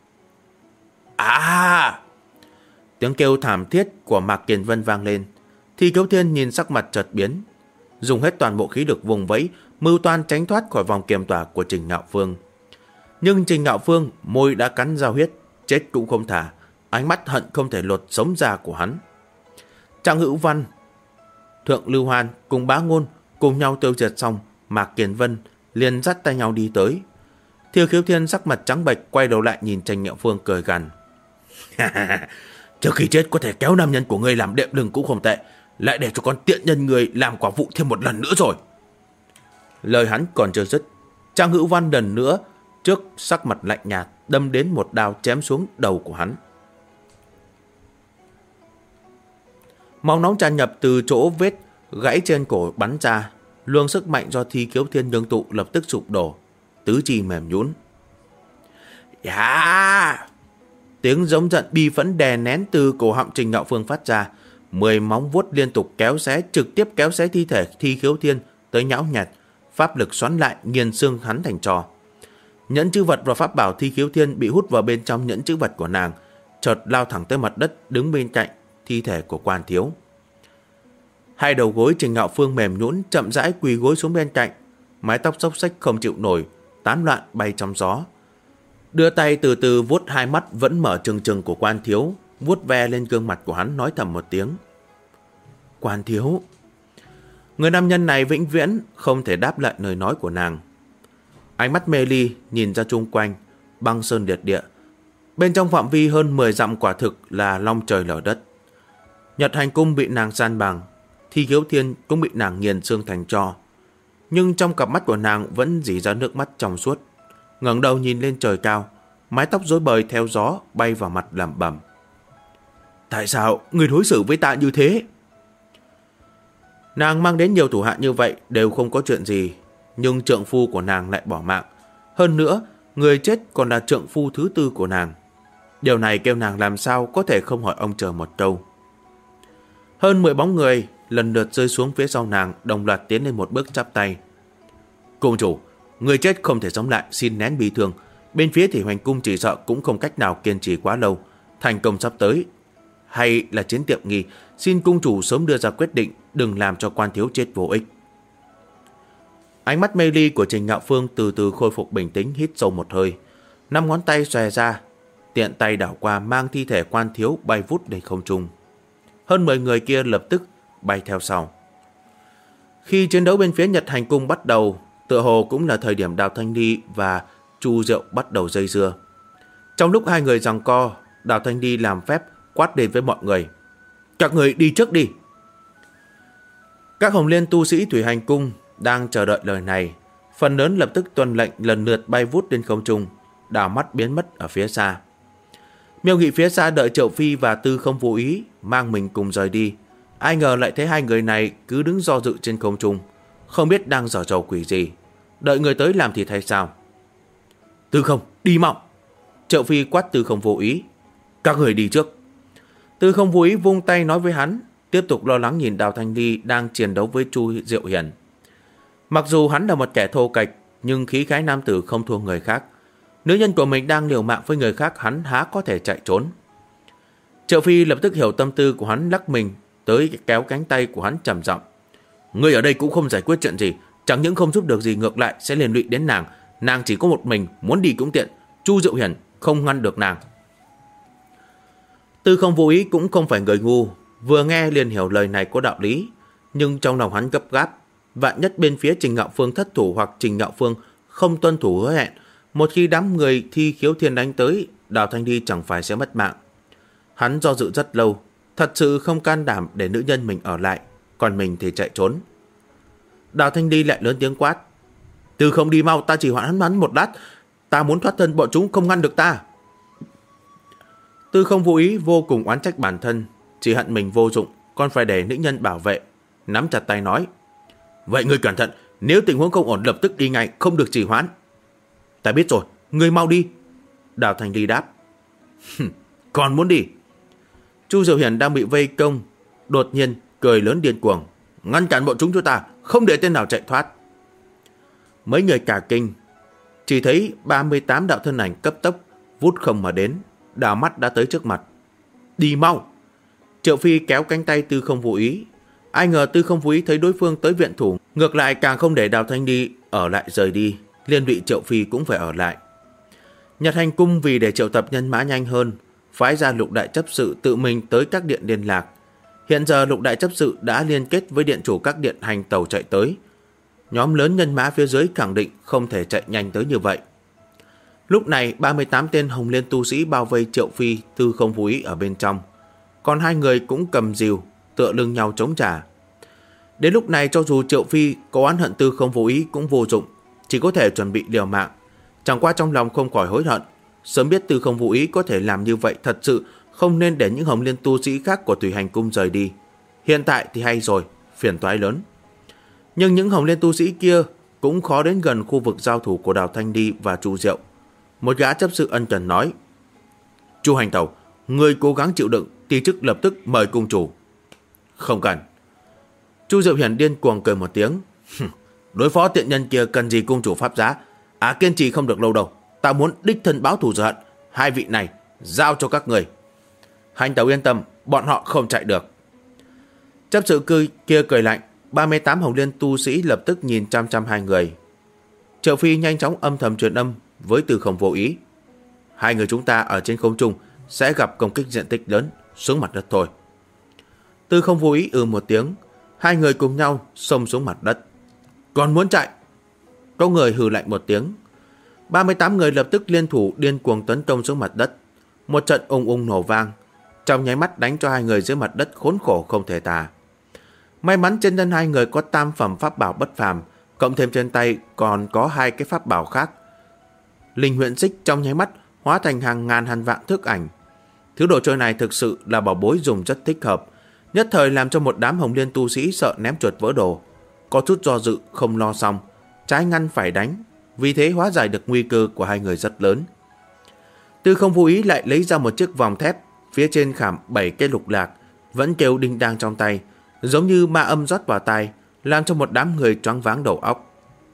À! Tiếng kêu thảm thiết của Mạc Kiền Vân vang lên. Thi Khiếu Thiên nhìn sắc mặt chợt biến, dùng hết toàn bộ khí lực vùng vẫy, mưu toan tránh thoát khỏi vòng kiềm tỏa của Trình Ngạo Phương. Nhưng Trình Ngạo Phương môi đã cắn dao huyết, chết cũng không thả, ánh mắt hận không thể lột sống da của hắn. Trang Hữu Văn, Thượng Lưu Hoan cùng Bá Ngôn cùng nhau tiêu diệt xong, Mạc Kiền Vân liền dắt tay nhau đi tới. Thi Khiếu Thiên sắc mặt trắng bệch quay đầu lại nhìn Trình Ngạo Phương cười gằn. Trước khi chết có thể kéo nam nhân của ngươi làm đệm lưng cũng không tệ, lại để cho con tiện nhân người làm quả vụ thêm một lần nữa rồi. Lời hắn còn chưa dứt, Trang Hữu Văn lần nữa trước sắc mặt lạnh nhạt đâm đến một đao chém xuống đầu của hắn. Máu nóng tràn nhập từ chỗ vết gãy trên cổ bắn ra, luồng sức mạnh do Thi Khiếu Thiên ngưng tụ lập tức sụp đổ, tứ chi mềm nhũn. Yeah! Tiếng giống giận bi phẫn đè nén từ cổ họng Trình Ngạo Phương phát ra, 10 móng vuốt liên tục kéo xé, trực tiếp kéo xé thi thể Thi Khiếu Thiên tới nhão nhạt, pháp lực xoắn lại nghiền xương hắn thành tro. Nhẫn chữ vật và pháp bảo Thi Khiếu Thiên bị hút vào bên trong nhẫn chữ vật của nàng, chợt lao thẳng tới mặt đất đứng bên cạnh thi thể của Quan Thiếu. Hai đầu gối Trình Ngạo Phương mềm nhũn chậm rãi quỳ gối xuống bên cạnh, mái tóc xốc xếch không chịu nổi, tán loạn bay trong gió. Đưa tay từ từ vuốt hai mắt vẫn mở trừng trừng của Quan Thiếu, vuốt ve lên gương mặt của hắn nói thầm một tiếng. Quan Thiếu. Người nam nhân này vĩnh viễn không thể đáp lại lời nói của nàng. Ánh mắt mê ly nhìn ra chung quanh, băng sơn liệt địa. Bên trong phạm vi hơn 10 dặm quả thực là long trời lở đất. Nhật Hành Cung bị nàng san bằng, Thi Khiếu Thiên cũng bị nàng nghiền xương thành tro. Nhưng trong cặp mắt của nàng vẫn rỉ ra nước mắt trong suốt. Ngẩng đầu nhìn lên trời cao, mái tóc rối bời theo gió bay vào mặt lẩm bẩm. Tại sao người đối xử với ta như thế? Nàng mang đến nhiều thủ hạ như vậy đều không có chuyện gì, nhưng trượng phu của nàng lại bỏ mạng. Hơn nữa, người chết còn là trượng phu thứ tư của nàng. Điều này kêu nàng làm sao có thể không hỏi ông trời một câu. Hơn 10 bóng người lần lượt rơi xuống phía sau nàng, đồng loạt tiến lên một bước chắp tay. Cung chủ, người chết không thể sống lại, xin nén bi thương. Bên phía Thủy Hoành Cung chỉ sợ cũng không cách nào kiên trì quá lâu, thành công sắp tới. Hay là chiến tiệm nghi, xin cung chủ sớm đưa ra quyết định, đừng làm cho Quan Thiếu chết vô ích. Ánh mắt mê ly của Trình Ngạo Phương từ từ khôi phục bình tĩnh, hít sâu một hơi, 5 ngón tay xòe ra, tiện tay đảo qua mang thi thể Quan Thiếu bay vút lên không trung. Hơn 10 người kia lập tức bay theo sau. Khi chiến đấu bên phía Nhật Hành Cung bắt đầu, tựa hồ cũng là thời điểm Đào Thanh Ly và Chu Diệu bắt đầu dây dưa. Trong lúc hai người giằng co, Đào Thanh Ly làm phép quát lên với mọi người. Các người đi trước đi. Các Hồng Liên tu sĩ Thủy Hành Cung đang chờ đợi lời này, phần lớn lập tức tuân lệnh lần lượt bay vút lên không trung, đảo mắt biến mất ở phía xa. Miêu Nghị phía xa đợi Triệu Phi và Tư Không Vô Ý mang mình cùng rời đi. Ai ngờ lại thấy hai người này cứ đứng do dự trên không trung, không biết đang giở trò quỷ gì, đợi người tới làm thì thay sao. Tư Không, đi mau. Triệu Phi quát Tư Không Vô Ý. Các người đi trước. Tư Không Vô Ý vung tay nói với hắn, tiếp tục lo lắng nhìn Đào Thanh Ly đang chiến đấu với Chu Diệu Hiền. Mặc dù hắn là một kẻ thô kệch, nhưng khí khái nam tử không thua người khác. Nữ nhân của mình đang liều mạng với người khác, hắn há có thể chạy trốn. Triệu Phi lập tức hiểu tâm tư của hắn, lắc mình tới kéo cánh tay của hắn trầm giọng. Ngươi ở đây cũng không giải quyết chuyện gì, chẳng những không giúp được gì, ngược lại sẽ liên lụy đến nàng. Nàng chỉ có một mình, muốn đi cũng tiện. Chu Diệu Hiền không ngăn được nàng. Tư Không Vô Ý cũng không phải người ngu, vừa nghe liền hiểu lời này có đạo lý, nhưng trong lòng hắn gấp gáp. Vạn nhất bên phía Trình Ngạo Phương thất thủ hoặc Trình Ngạo Phương không tuân thủ hứa hẹn, một khi đám người Thi Khiếu Thiên đánh tới, Đào Thanh Ly chẳng phải sẽ mất mạng. Hắn do dự rất lâu, thật sự không can đảm để nữ nhân mình ở lại, còn mình thì chạy trốn. Đào Thanh Ly lại lớn tiếng quát. Tư Không, đi mau, ta chỉ hoãn hắn một lát, Ta muốn thoát thân, bọn chúng không ngăn được ta. Tư Không Vô Ý vô cùng oán trách bản thân, chỉ hận mình vô dụng, còn phải để nữ nhân bảo vệ. Nắm chặt tay nói, vậy ngươi cẩn thận, nếu tình huống không ổn lập tức đi ngay, không được trì hoãn. Ta biết rồi, ngươi mau đi. Đào Thanh Ly đáp. Còn muốn đi? Chu Diệu Hiền đang bị vây công, đột nhiên cười lớn điên cuồng, ngăn cản bọn chúng cho ta, không để tên nào chạy thoát. Mấy người cả kinh, chỉ thấy 38 đạo thân ảnh cấp tốc vút không mà đến, đảo mắt đã tới trước mặt. Đi mau! Triệu Phi kéo cánh tay Tư Không Vô Ý. Ai ngờ Tư Không Vô Ý thấy đối phương tới viện thủ, ngược lại càng không để Đào Thanh Ly ở lại rời đi, liên lụy Triệu Phi cũng phải ở lại. Nhật Hành Cung vì để triệu tập nhân mã nhanh hơn, phái ra Lục Đại chấp sự tự mình tới các điện liên lạc. Hiện giờ Lục Đại chấp sự đã liên kết với điện chủ các điện hành tàu chạy tới. Nhóm lớn nhân mã phía dưới khẳng định không thể chạy nhanh tới như vậy. Lúc này 38 tên Hồng Liên tu sĩ bao vây Triệu Phi, Tư Không Vô Ý ở bên trong. Còn hai người cũng cầm rìu, tựa lưng nhau chống trả. Đến lúc này cho dù Triệu Phi có oán hận Tư Không Vô Ý cũng vô dụng, chỉ có thể chuẩn bị liều mạng. Chẳng qua trong lòng không khỏi hối hận, sớm biết Tư Không Vô Ý có thể làm như vậy, thật sự không nên để những Hồng Liên tu sĩ khác của Thủy Hành Cung rời đi. Hiện tại thì hay rồi, phiền toái lớn. Nhưng những Hồng Liên tu sĩ kia cũng khó đến gần khu vực giao thủ của Đào Thanh Ly và Chu Diệu. Một gã chấp sự ân cần nói, Chu Hành Tẩu, ngươi cố gắng chịu đựng, ti chức lập tức mời cung chủ. Không cần. Chu Diệu Hiền điên cuồng cười một tiếng. Đối phó tiện nhân kia cần gì cung chủ pháp giá? Kiên trì không được lâu đâu. Ta muốn đích thân báo thù rửa hận. Hai vị này giao cho các người. Hành Tẩu yên tâm, bọn họ không chạy được. Chấp sự kia cười lạnh. 38 Hồng Liên tu sĩ lập tức nhìn chăm chăm hai người. Triệu Phi nhanh chóng âm thầm truyền âm với Tư Không Vô Ý. Hai người chúng ta ở trên không trung sẽ gặp công kích diện tích lớn, xuống mặt đất thôi. Tư Không Vô Ý một tiếng. Hai người cùng nhau xông xuống mặt đất. Còn muốn chạy? Có người hừ lạnh một tiếng. 38 người lập tức liên thủ điên cuồng tấn công xuống mặt đất. Một trận ung ung nổ vang, trong nháy mắt đánh cho hai người dưới mặt đất khốn khổ không thể tả. May mắn trên thân hai người có tam phẩm pháp bảo bất phàm, cộng thêm trên tay còn có hai cái pháp bảo khác. Linh Huyễn Xích trong nháy mắt hóa thành hàng ngàn hàng vạn thước ảnh. Thứ đồ chơi này thực sự là bảo bối dùng rất thích hợp, nhất thời làm cho một đám Hồng Liên tu sĩ sợ ném chuột vỡ đồ. Có chút do dự không lo xong, trái ngăn phải đánh, vì thế hóa giải được nguy cơ của hai người rất lớn. Tư Không Vô Ý lại lấy ra một chiếc vòng thép, phía trên khảm 7 cái lục lạc, vẫn kêu đinh đang trong tay, giống như ma âm rót vào tai, làm cho một đám người choáng váng đầu óc.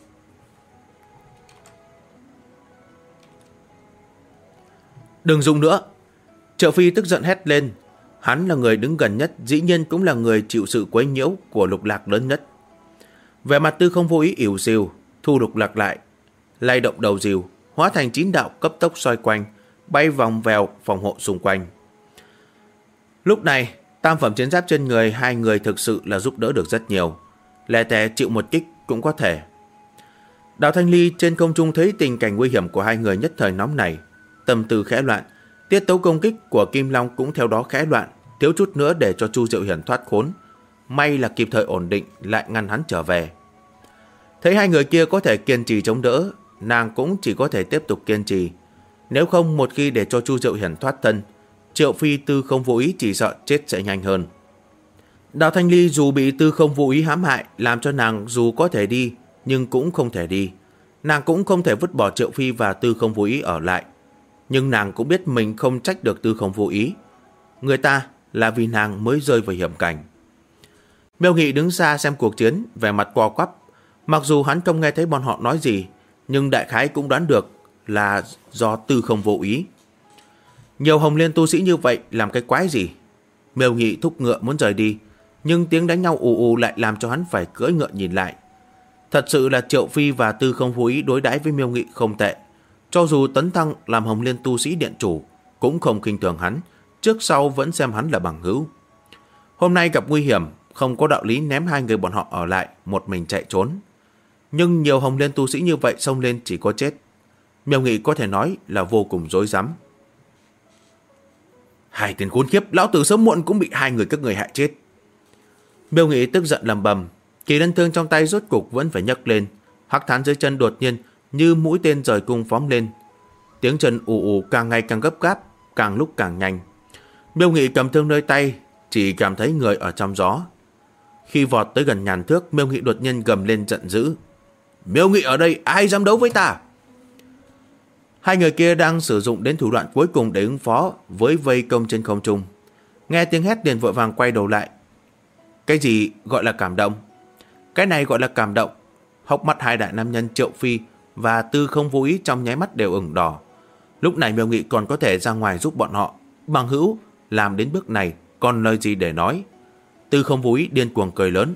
Đừng dùng nữa! Triệu Phi tức giận hét lên. Hắn là người đứng gần nhất, dĩ nhiên cũng là người chịu sự quấy nhiễu của lục lạc lớn nhất. Vẻ mặt Tư Không Vô Ý ỉu xìu, thu lục lạc lại, lay động đầu rìu, hóa thành 9 đạo cấp tốc xoay quanh, bay vòng vèo phòng hộ xung quanh. Lúc này, tam phẩm chiến giáp trên người hai người thực sự là giúp đỡ được rất nhiều. Lẻ tẻ chịu một kích cũng có thể. Đào Thanh Ly trên không trung thấy tình cảnh nguy hiểm của hai người nhất thời nóng nảy, tâm tư khẽ loạn, tiết tấu công kích của Kim Long cũng theo đó khẽ loạn, thiếu chút nữa để cho Chu Diệu Hiền thoát khốn. May là kịp thời ổn định, lại ngăn hắn trở về. Thấy hai người kia có thể kiên trì chống đỡ, nàng cũng chỉ có thể tiếp tục kiên trì. Nếu không, một khi để cho Chu Diệu Hiền thoát thân, Triệu Phi Tư Không Vô Ý chỉ sợ chết sẽ nhanh hơn. Đào Thanh Ly dù bị Tư Không Vô Ý hãm hại, làm cho nàng dù có thể đi, nhưng cũng không thể đi. Nàng cũng không thể vứt bỏ Triệu Phi và Tư Không Vô Ý ở lại. Nhưng nàng cũng biết mình không trách được Tư Không Vô Ý. Người ta là vì nàng mới rơi vào hiểm cảnh. Miêu Nghị đứng xa xem cuộc chiến, vẻ mặt co quắp. Mặc dù hắn không nghe thấy bọn họ nói gì, nhưng đại khái cũng đoán được là do Tư Không Vô Ý. Nhiều Hồng Liên tu sĩ như vậy làm cái quái gì? Miêu Nghị thúc ngựa muốn rời đi, nhưng tiếng đánh nhau ù ù lại làm cho hắn phải cưỡi ngựa nhìn lại. Thật sự là Triệu Phi và Tư Không Vô Ý đối đãi với Miêu Nghị không tệ. Cho dù tấn thăng làm Hồng Liên tu sĩ điện chủ, cũng không khinh thường hắn, trước sau vẫn xem hắn là bằng hữu. Hôm nay gặp nguy hiểm, không có đạo lý ném hai người bọn họ ở lại, một mình chạy trốn. Nhưng nhiều Hồng Liên tu sĩ như vậy xông lên chỉ có chết. Miêu Nghị có thể nói là vô cùng rối rắm. Hai tên khốn kiếp, lão tử sớm muộn cũng bị hai người các người hại chết. Miêu Nghị tức giận lầm bầm, kỳ lân thương trong tay rốt cục vẫn phải nhấc lên. Hắc thán dưới chân đột nhiên như mũi tên rời cung phóng lên, Tiếng chân ù ù càng ngày càng gấp gáp, càng lúc càng nhanh. Miêu Nghị cầm thương nơi tay, chỉ cảm thấy người ở trong gió. Khi vọt tới gần ngàn thước, Miêu Nghị đột nhiên gầm lên giận dữ. Miêu Nghị ở đây, ai dám đấu với ta? Hai người kia đang sử dụng đến thủ đoạn cuối cùng để ứng phó với vây công trên không trung. Nghe tiếng hét liền vội vàng quay đầu lại. Cái gì gọi là cảm động? Cái này gọi là cảm động. Hốc mắt hai đại nam nhân Triệu Phi và Tư Không Vô Ý trong nháy mắt đều ửng đỏ. Lúc này Miêu Nghị còn có thể ra ngoài giúp bọn họ. Bằng hữu làm đến bước này còn lời gì để nói. Tư Không Vô Ý điên cuồng cười lớn.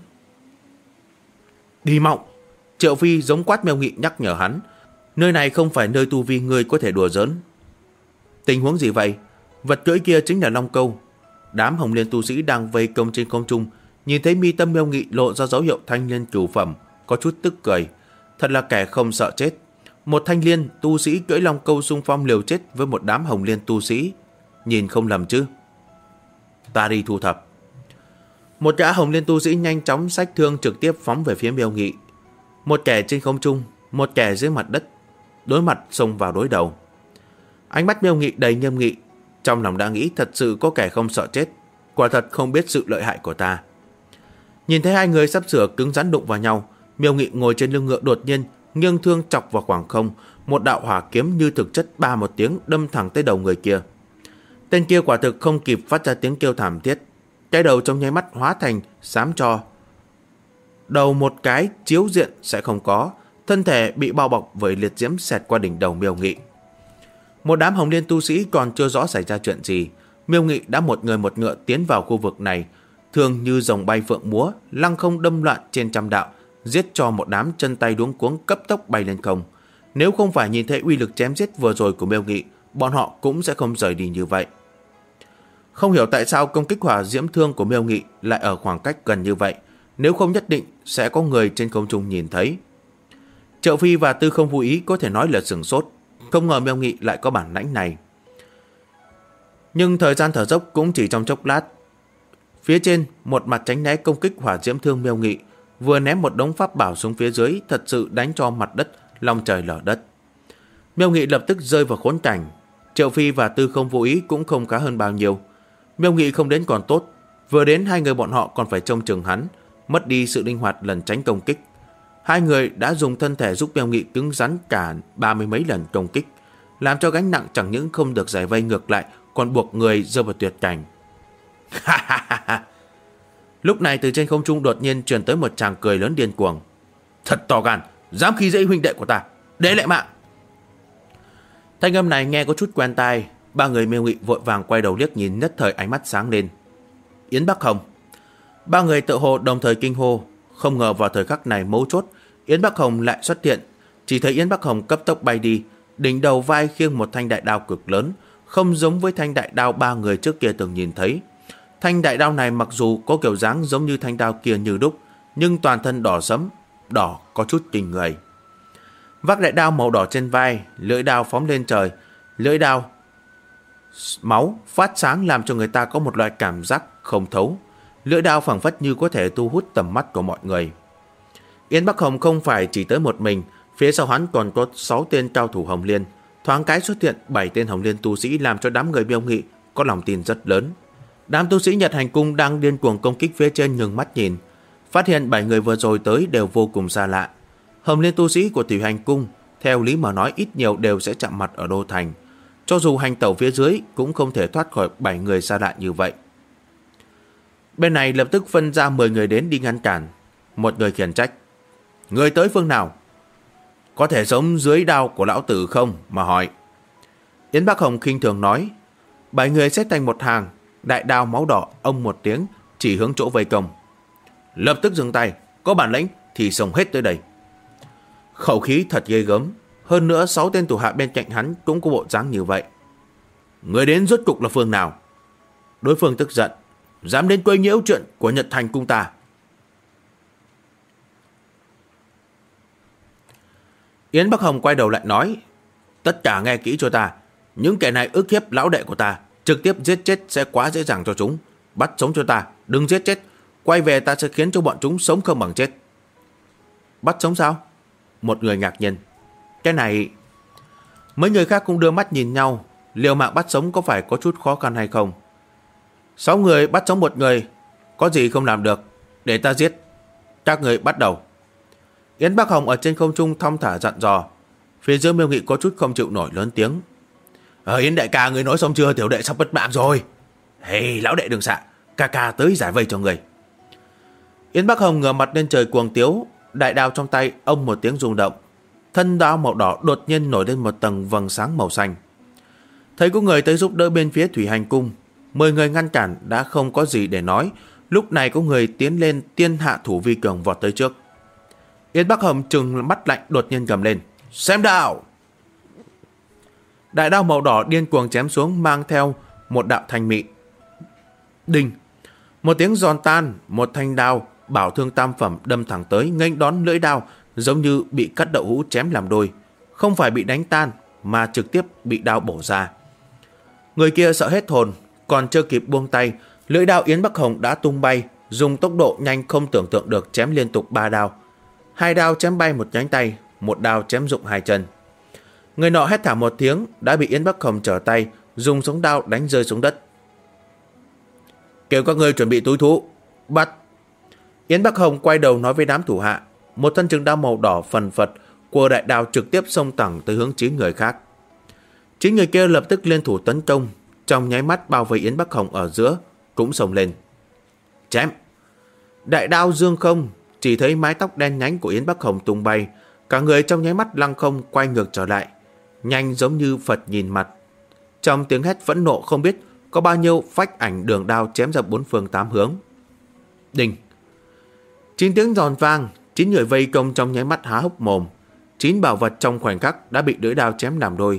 Đi mộng! Triệu Phi giống quát Miêu Nghị nhắc nhở hắn. Nơi này không phải nơi tu vi ngươi có thể đùa giỡn. Tình huống gì vậy? Vật cưỡi kia chính là Long Câu. Đám Hồng Liên tu sĩ đang vây công trên không trung, nhìn thấy mi tâm Miêu Nghị lộ ra dấu hiệu thanh liên cửu phẩm, có chút tức cười. Thật là kẻ không sợ chết. Một thanh liên tu sĩ cưỡi Long Câu xung phong liều chết với một đám Hồng Liên tu sĩ. Nhìn không lầm chứ? Ta đi thu thập. Một gã Hồng Liên tu sĩ nhanh chóng xách thương trực tiếp phóng về phía Miêu Nghị. Một kẻ trên không trung, một kẻ dưới mặt đất, đối mặt xông vào đối đầu. Ánh mắt Miêu Nghị đầy nghiêm nghị, trong lòng đã nghĩ thật sự có kẻ không sợ chết, quả thật không biết sự lợi hại của ta. Nhìn thấy hai người sắp sửa cứng rắn đụng vào nhau, Miêu Nghị ngồi trên lưng ngựa đột nhiên nghiêng thương chọc vào khoảng không, một đạo hỏa kiếm như thực chất ba một tiếng đâm thẳng tới đầu người kia. Tên kia quả thực không kịp phát ra tiếng kêu thảm thiết, cái đầu trong nháy mắt hóa thành xám tro. Đầu một cái chiếu diện sẽ không có, thân thể bị bao bọc với liệt diễm xẹt qua đỉnh đầu Miêu Nghị. Một đám Hồng Liên tu sĩ còn chưa rõ xảy ra chuyện gì, Miêu Nghị đã một người một ngựa tiến vào khu vực này, thường như rồng bay phượng múa, lăng không đâm loạn trên trăm đạo, giết cho một đám chân tay luống cuống cấp tốc bay lên không. Nếu không phải nhìn thấy uy lực chém giết vừa rồi của Miêu Nghị, bọn họ cũng sẽ không rời đi như vậy. Không hiểu tại sao công kích hỏa diễm thương của Miêu Nghị lại ở khoảng cách gần như vậy, nếu không nhất định sẽ có người trên không trung nhìn thấy. Triệu Phi và Tư Không Vô Ý có thể nói là sửng sốt, không ngờ Miêu Nghị lại có bản lãnh này. Nhưng thời gian thở dốc cũng chỉ trong chốc lát. Phía trên, một mặt tránh né công kích hỏa diễm thương Miêu Nghị, vừa ném một đống pháp bảo xuống phía dưới, thật sự đánh cho mặt đất long trời lở đất. Miêu Nghị lập tức rơi vào khốn cảnh. Triệu Phi và Tư Không Vô Ý cũng không khá hơn bao nhiêu. Miêu Nghị không đến còn tốt, vừa đến hai người bọn họ còn phải trông chừng hắn, mất đi sự linh hoạt lần tránh công kích. Hai người đã dùng thân thể giúp Miêu Nghị cứng rắn cả 30 mấy lần công kích, làm cho gánh nặng chẳng những không được giải vây, ngược lại còn buộc người rơi vào tuyệt cảnh. Lúc này từ trên không trung đột nhiên truyền tới một tràng cười lớn điên cuồng. Thật to gan, dám khi dễ huynh đệ của ta, để lại mạng. Thanh âm này nghe có chút quen tai. Ba người Miêu Nghị vội vàng quay đầu liếc nhìn, nhất thời ánh mắt sáng lên. Yến Bắc Hồng. Ba người tự hồ đồng thời kinh hô. Không ngờ vào thời khắc này mấu chốt, Yến Bắc Hồng lại xuất hiện. Chỉ thấy Yến Bắc Hồng cấp tốc bay đi, đỉnh đầu vai khiêng một thanh đại đao cực lớn, không giống với thanh đại đao ba người trước kia từng nhìn thấy. Thanh đại đao này mặc dù có kiểu dáng giống như thanh đao kia như đúc, nhưng toàn thân đỏ sẫm, đỏ có chút kinh người. Vác đại đao màu đỏ trên vai, lưỡi đao phóng lên trời, lưỡi đao máu phát sáng làm cho người ta có một loại cảm giác không thấu. Lưỡi đao phảng phất như có thể thu hút tầm mắt của mọi người. Yến Bắc Hồng không phải chỉ tới một mình, phía sau hắn còn có 6 tên cao thủ Hồng Liên. Thoáng cái xuất hiện 7 tên Hồng Liên tu sĩ, làm cho đám người Miêu Nghị có lòng tin rất lớn. Đám tu sĩ Nhật Hành Cung đang điên cuồng công kích phía trên nhường mắt nhìn, phát hiện 7 người vừa rồi tới đều vô cùng xa lạ. Hồng Liên tu sĩ của Thủy Hành Cung theo lý mà nói ít nhiều đều sẽ chạm mặt ở đô thành, cho dù hành tẩu phía dưới cũng không thể thoát khỏi 7 người xa lạ như vậy. Bên này lập tức phân ra 10 người đến đi ngăn cản. Một người khiển trách. Người tới phương nào? Có thể sống dưới đao của lão tử không mà hỏi. Yến Bắc Hồng khinh thường nói. 7 người xếp thành một hàng, đại đao máu đỏ ông một tiếng chỉ hướng chỗ vây công. Lập tức dừng tay, có bản lĩnh thì xông hết tới đây. Khẩu khí thật ghê gớm. Hơn nữa 6 tên thủ hạ bên cạnh hắn cũng có bộ dáng như vậy. Người đến rốt cục là phương nào? Đối phương tức giận. Dám đến quấy nhiễu chuyện của Nhật Thành Cung ta. Yến Bắc Hồng quay đầu lại nói. Tất cả nghe kỹ cho ta. Những kẻ này ức hiếp lão đệ của ta, trực tiếp giết chết sẽ quá dễ dàng cho chúng. Bắt sống cho ta, đừng giết chết. Quay về ta sẽ khiến cho bọn chúng sống không bằng chết. Bắt sống sao? Một người ngạc nhiên. Cái này... Mấy người khác cũng đưa mắt nhìn nhau, liều mạng bắt sống có phải có chút khó khăn hay không? 6 người bắt sống một người, có gì không làm được, để ta giết. Các người bắt đầu. Yến Bắc Hồng ở trên không trung thong thả dặn dò. Phía dưới Miêu Nghị có chút không chịu nổi lớn tiếng. Yến đại ca, người nói xong chưa? Tiểu đệ sắp mất mạng rồi. Hey, lão đệ đừng xạ, ca ca tới giải vây cho người. Yến Bắc Hồng ngửa mặt lên trời cuồng tiếu, đại đao trong tay ông một tiếng rung động. Thân đao màu đỏ đột nhiên nổi lên một tầng vầng sáng màu xanh. Thấy có người tới giúp đỡ bên phía Thủy Hành Cung, 10 người ngăn cản đã không có gì để nói. Lúc này có người tiến lên tiên hạ thủ vi cường vọt tới trước. Yến Bắc Hồng trừng mắt lạnh đột nhiên gầm lên. Xem đao! Đại đao màu đỏ điên cuồng chém xuống, mang theo một đạo thanh mị. Đinh! Một tiếng giòn tan, một thanh đao bảo thương tam phẩm đâm thẳng tới, nghênh đón lưỡi đao giống như bị cắt đậu hũ chém làm đôi. Không phải bị đánh tan mà trực tiếp bị đao bổ ra. Người kia sợ hết hồn, còn chưa kịp buông tay, lưỡi đao Yến Bắc Hồng đã tung bay, dùng tốc độ nhanh không tưởng tượng được chém liên tục 3 đao. 2 đao chém bay một nhánh tay, 1 đao chém rụng 2 chân. Người nọ hét thảm một tiếng, đã bị Yến Bắc Hồng trở tay, dùng sống đao đánh rơi xuống đất. Kêu các ngươi chuẩn bị túi thú, bắt. Yến Bắc Hồng quay đầu nói với đám thủ hạ. Một thân trường đao màu đỏ phần phật của đại đao trực tiếp xông thẳng tới hướng 9 người khác. 9 người kia lập tức liên thủ tấn công, trong nháy mắt bao vây Yến Bắc Hồng ở giữa, cũng xông lên. Chém! Đại đao dương không, chỉ thấy mái tóc đen nhánh của Yến Bắc Hồng tung bay, cả người trong nháy mắt lăng không quay ngược trở lại, nhanh giống như Phật nhìn mặt. Trong tiếng hét phẫn nộ không biết có bao nhiêu phách ảnh đường đao chém ra 4 phương 8 hướng. Đinh! 9 tiếng giòn vang, 9 người vây công trong nháy mắt há hốc mồm. 9 bảo vật trong khoảnh khắc đã bị lưỡi đao chém làm đôi.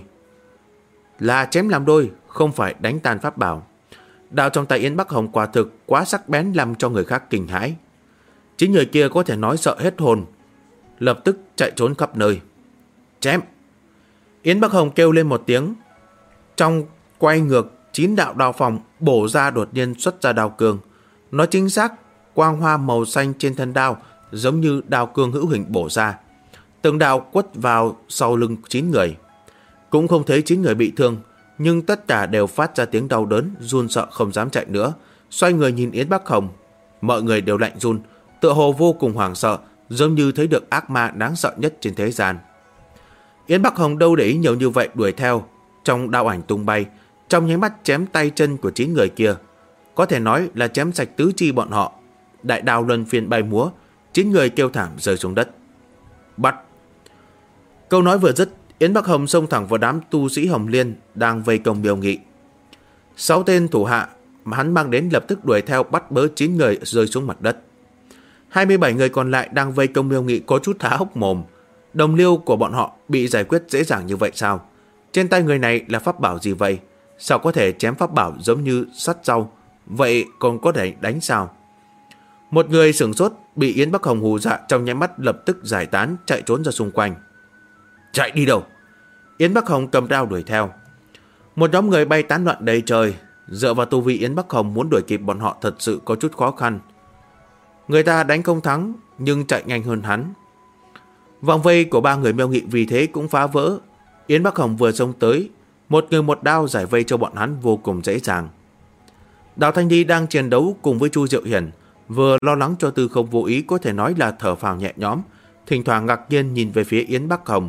Là chém làm đôi, không phải đánh tan pháp bảo. Đao trong tay Yến Bắc Hồng quả thực quá sắc bén làm cho người khác kinh hãi. 9 người kia có thể nói sợ hết hồn, lập tức chạy trốn khắp nơi. Chém! Yến Bắc Hồng kêu lên một tiếng. Trong quay ngược, 9 đạo đao phòng bổ ra đột nhiên xuất ra đao cương. Nói chính xác, quang hoa màu xanh trên thân đao giống như đao cương hữu hình bổ ra. Từng đao quất vào sau lưng 9 người. Cũng không thấy 9 người bị thương, nhưng tất cả đều phát ra tiếng đau đớn, run sợ không dám chạy nữa. Xoay người nhìn Yến Bắc Hồng, mọi người đều lạnh run, tựa hồ vô cùng hoảng sợ, giống như thấy được ác ma đáng sợ nhất trên thế gian. Yến Bắc Hồng đâu để ý nhiều như vậy, đuổi theo, trong đao ảnh tung bay, trong nháy mắt chém tay chân của 9 người kia. Có thể nói là chém sạch tứ chi bọn họ. Đại đao luân phiên bay múa, 9 người kêu thảm rơi xuống đất. Bắt! Câu nói vừa dứt, Yến Bắc Hồng xông thẳng vào đám tu sĩ Hồng Liên đang vây công Miêu Nghị. 6 tên thủ hạ mà hắn mang đến lập tức đuổi theo bắt bớ 9 người rơi xuống mặt đất. 27 người còn lại đang vây công Miêu Nghị có chút há hốc mồm. Đồng liêu của bọn họ bị giải quyết dễ dàng như vậy sao? Trên tay người này là pháp bảo gì vậy? Sao có thể chém pháp bảo giống như sắt rau? Vậy còn có thể đánh sao? Một người sửng sốt, bị Yến Bắc Hồng hù dọa, trong nháy mắt lập tức giải tán, chạy trốn ra xung quanh. Chạy đi đâu? Yến Bắc Hồng cầm đao đuổi theo. Một nhóm người bay tán loạn đầy trời. Dựa vào tu vi Yến Bắc Hồng muốn đuổi kịp bọn họ thật sự có chút khó khăn. Người ta đánh không thắng, nhưng chạy nhanh hơn hắn. Vòng vây của 3 người Miêu Nghị vì thế cũng phá vỡ. Yến Bắc Hồng vừa xông tới, một người một đao giải vây cho bọn hắn vô cùng dễ dàng. Đào Thanh Đi đang chiến đấu cùng với Chu Diệu Hiển, vừa lo lắng cho Tư Không vô ý có thể nói là thở phào nhẹ nhõm, thỉnh thoảng ngạc nhiên nhìn về phía Yến Bắc Hồng.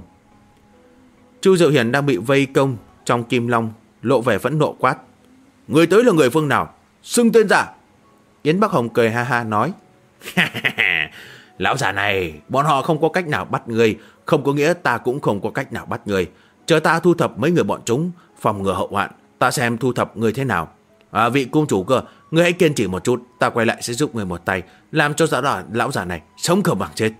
Chu Diệu Hiển đang bị vây công trong Kim Long, lộ vẻ phẫn nộ quát. Người tới là người phương nào? Xưng tên ra! Yến Bắc Hồng cười ha ha nói. Lão già này, bọn họ không có cách nào bắt người, không có nghĩa ta cũng không có cách nào bắt người. Chờ ta thu thập mấy người bọn chúng, phòng ngừa hậu hoạn, ta xem thu thập người thế nào. Vị cung chủ cơ, người hãy kiên trì một chút, ta quay lại sẽ giúp người một tay, làm cho lão già này sống không bằng chết.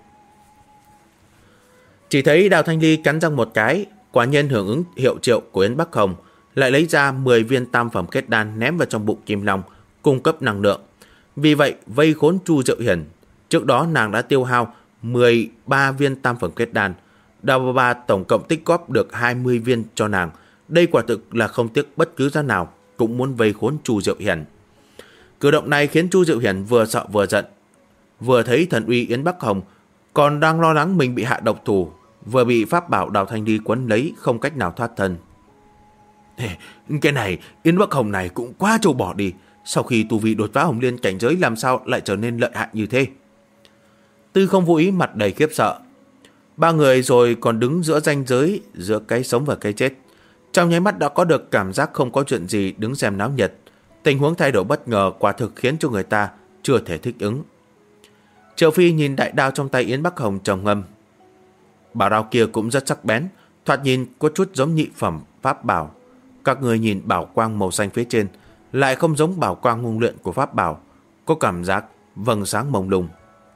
Chỉ thấy Đào Thanh Ly cắn răng một cái, quả nhiên hưởng ứng hiệu triệu của Yến Bắc Hồng, lại lấy ra 10 viên tam phẩm kết đan ném vào trong bụng Kim Long, cung cấp năng lượng. Vì vậy vây khốn Chu Diệu Hiển. Trước đó nàng đã tiêu hao 13 viên tam phẩm kết đan. Đào Ba tổng cộng tích góp được 20 viên cho nàng. Đây quả thực là không tiếc bất cứ giá nào cũng muốn vây khốn Chu Diệu Hiển. Cử động này khiến Chu Diệu Hiển vừa sợ vừa giận. Vừa thấy thần uy Yến Bắc Hồng còn đang lo lắng mình bị hạ độc thủ, vừa bị pháp bảo Đào Thanh Ly quấn lấy, không cách nào thoát thân. Cái này, Yến Bắc Hồng này cũng quá trâu bỏ đi. Sau khi tu vi đột phá Hồng Liên cảnh giới làm sao lại trở nên lợi hại như thế? Tư Không Vô Ý mặt đầy khiếp sợ. Ba người rồi còn đứng giữa ranh giới giữa cái sống và cái chết. Trong nháy mắt đã có được cảm giác không có chuyện gì đứng xem náo nhiệt. Tình huống thay đổi bất ngờ quả thực khiến cho người ta chưa thể thích ứng. Triệu Phi nhìn đại đao trong tay Yến Bắc Hồng trầm ngâm. Bảo đao kia cũng rất sắc bén, thoạt nhìn có chút giống nhị phẩm pháp bảo. Các người nhìn bảo quang màu xanh phía trên lại không giống bảo quang ngưng luyện của pháp bảo, có cảm giác vầng sáng mông lung.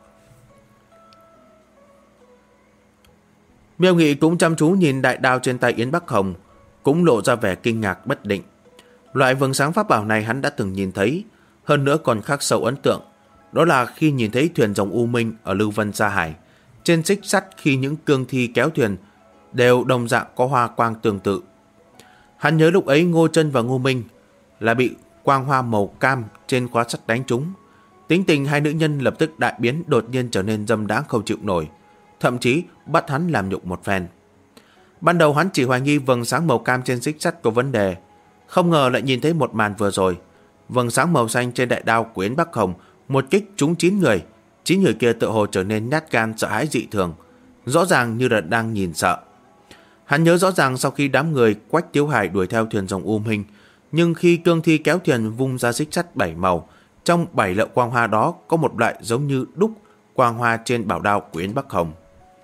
Miêu Nghị cũng chăm chú nhìn đại đao trên tay Yến Bắc Hồng, cũng lộ ra vẻ kinh ngạc bất định. Loại vầng sáng pháp bảo này hắn đã từng nhìn thấy, hơn nữa còn khắc sâu ấn tượng. Đó là khi nhìn thấy thuyền rồng U Minh ở Lưu Vân Sa Hải. Trên xích sắt khi những cương thi kéo thuyền đều đồng dạng có hoa quang tương tự. Hắn nhớ lúc ấy Ngô Chân và Ngô Minh là bị quang hoa màu cam trên khóa sắt đánh trúng. Tính tình hai nữ nhân lập tức đại biến, đột nhiên trở nên dâm đãng không chịu nổi, thậm chí bắt hắn làm nhục một phen. Ban đầu hắn chỉ hoài nghi vầng sáng màu cam trên xích sắt có vấn đề, không ngờ lại nhìn thấy một màn vừa rồi. Vầng sáng màu xanh trên đại đao của Yến Bắc Hồng một kích trúng 9 người. 9 người kia tự hồ trở nên nhát gan sợ hãi dị thường, rõ ràng như là đang nhìn sợ. Hắn nhớ rõ ràng sau khi đám người Quách Tiếu Hải đuổi theo thuyền rồng U Minh, nhưng khi cương thi kéo thuyền vung ra xích sắt 7 màu, trong 7 lậu quang hoa đó có một loại giống như đúc quang hoa trên bảo đao của Yến Bắc Hồng.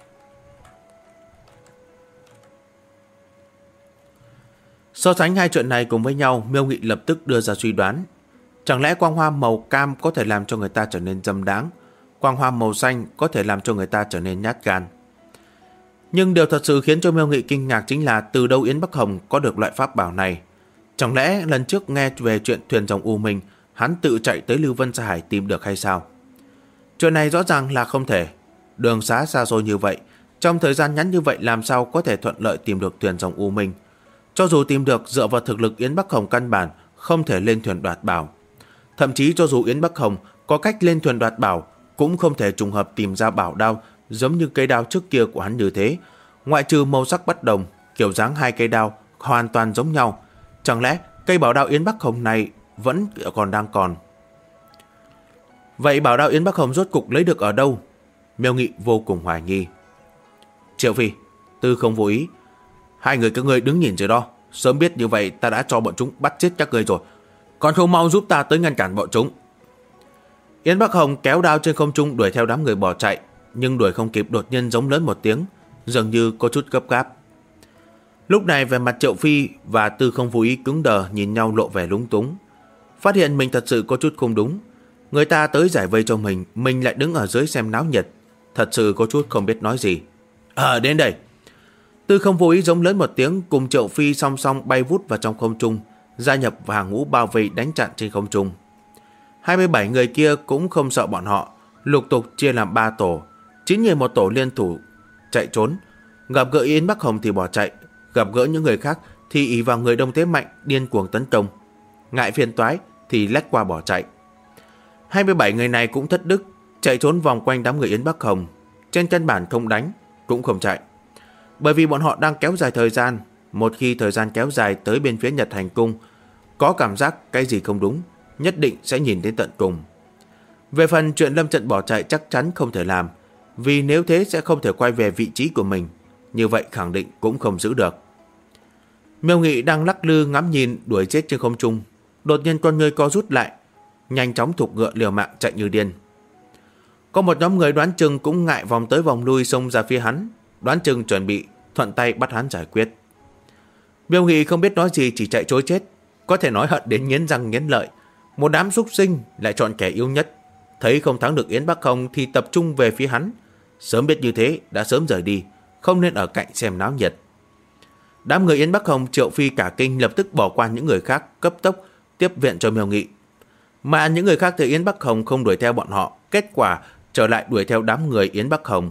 So sánh hai chuyện này cùng với nhau, Miêu Nghị lập tức đưa ra suy đoán. Chẳng lẽ quang hoa màu cam có thể làm cho người ta trở nên dâm đáng, quang hoa màu xanh có thể làm cho người ta trở nên nhát gan? Nhưng điều thật sự khiến cho Miêu Nghị kinh ngạc chính là từ đâu Yến Bắc Hồng có được loại pháp bảo này. Chẳng lẽ lần trước nghe về chuyện thuyền rồng U Minh, hắn tự chạy tới Lưu Vân Sa Hải tìm được hay sao? Chuyện này rõ ràng là không thể. Đường xá xa xôi như vậy, trong thời gian ngắn như vậy làm sao có thể thuận lợi tìm được thuyền rồng U Minh? Cho dù tìm được, dựa vào thực lực Yến Bắc Hồng căn bản không thể lên thuyền đoạt bảo. Thậm chí cho dù Yến Bắc Hồng có cách lên thuyền đoạt bảo, cũng không thể trùng hợp tìm ra bảo đao giống như cây đao trước kia của hắn như thế. Ngoại trừ màu sắc bất đồng, kiểu dáng hai cây đao hoàn toàn giống nhau. Chẳng lẽ cây bảo đao Yến Bắc Hồng này vẫn còn đang còn? Vậy bảo đao Yến Bắc Hồng rốt cục lấy được ở đâu? Miêu Nghị vô cùng hoài nghi. Triệu Phi, Tư Không Vô Ý, hai người các ngươi đứng nhìn rồi đó. Sớm biết như vậy ta đã cho bọn chúng bắt chết các ngươi rồi, còn không mau giúp ta tới ngăn cản bọn chúng. Yến Bắc Hồng kéo đao trên không trung đuổi theo đám người bỏ chạy, nhưng đuổi không kịp đột nhiên giống lớn một tiếng, dường như có chút gấp gáp. Lúc này về mặt Triệu Phi và Tư Không Vô Ý cứng đờ nhìn nhau lộ vẻ lúng túng, phát hiện mình thật sự có chút không đúng. Người ta tới giải vây cho mình lại đứng ở dưới xem náo nhiệt, thật sự có chút không biết nói gì. Đến đây. Tư Không Vô Ý giống lớn một tiếng, cùng Triệu Phi song song bay vút vào trong không trung, gia nhập vào hàng ngũ bao vây đánh chặn trên không trung. 27 người kia cũng không sợ bọn họ, lục tục chia làm 3 tổ, 9 người một tổ liên thủ chạy trốn. Gặp gỡ Yến Bắc Hồng thì bỏ chạy, gặp gỡ những người khác thì ỷ vào người đông thế mạnh điên cuồng tấn công, ngại phiền toái thì lách qua bỏ chạy. 27 người này cũng thất đức, chạy trốn vòng quanh đám người Yến Bắc Hồng, trên căn bản không đánh cũng không chạy, bởi vì bọn họ đang kéo dài thời gian. Một khi thời gian kéo dài tới bên phía Nhật Hành Cung, có cảm giác cái gì không đúng, nhất định sẽ nhìn đến tận cùng. Về phần chuyện lâm trận bỏ chạy chắc chắn không thể làm, vì nếu thế sẽ không thể quay về vị trí của mình, như vậy khẳng định cũng không giữ được. Miêu Nghị đang lắc lư ngắm nhìn đuổi chết trên không trung, đột nhiên con ngươi co rút lại, nhanh chóng thục ngựa liều mạng chạy như điên. Có một nhóm người đoán chừng cũng ngại vòng tới vòng lui xông ra phía hắn, đoán chừng chuẩn bị thuận tay bắt hắn giải quyết. Miêu Nghị không biết nói gì, chỉ chạy trối chết, có thể nói hận đến nghiến răng nghiến lợi. Một đám súc sinh lại chọn kẻ yếu nhất, thấy không thắng được Yến Bắc Hồng thì tập trung về phía hắn. Sớm biết như thế đã sớm rời đi, không nên ở cạnh xem náo nhiệt. Đám người Yến Bắc Hồng, Triệu Phi cả kinh lập tức bỏ qua những người khác, cấp tốc tiếp viện cho Miêu Nghị. Mà những người khác thấy Yến Bắc Hồng không đuổi theo bọn họ, kết quả trở lại đuổi theo đám người Yến Bắc Hồng.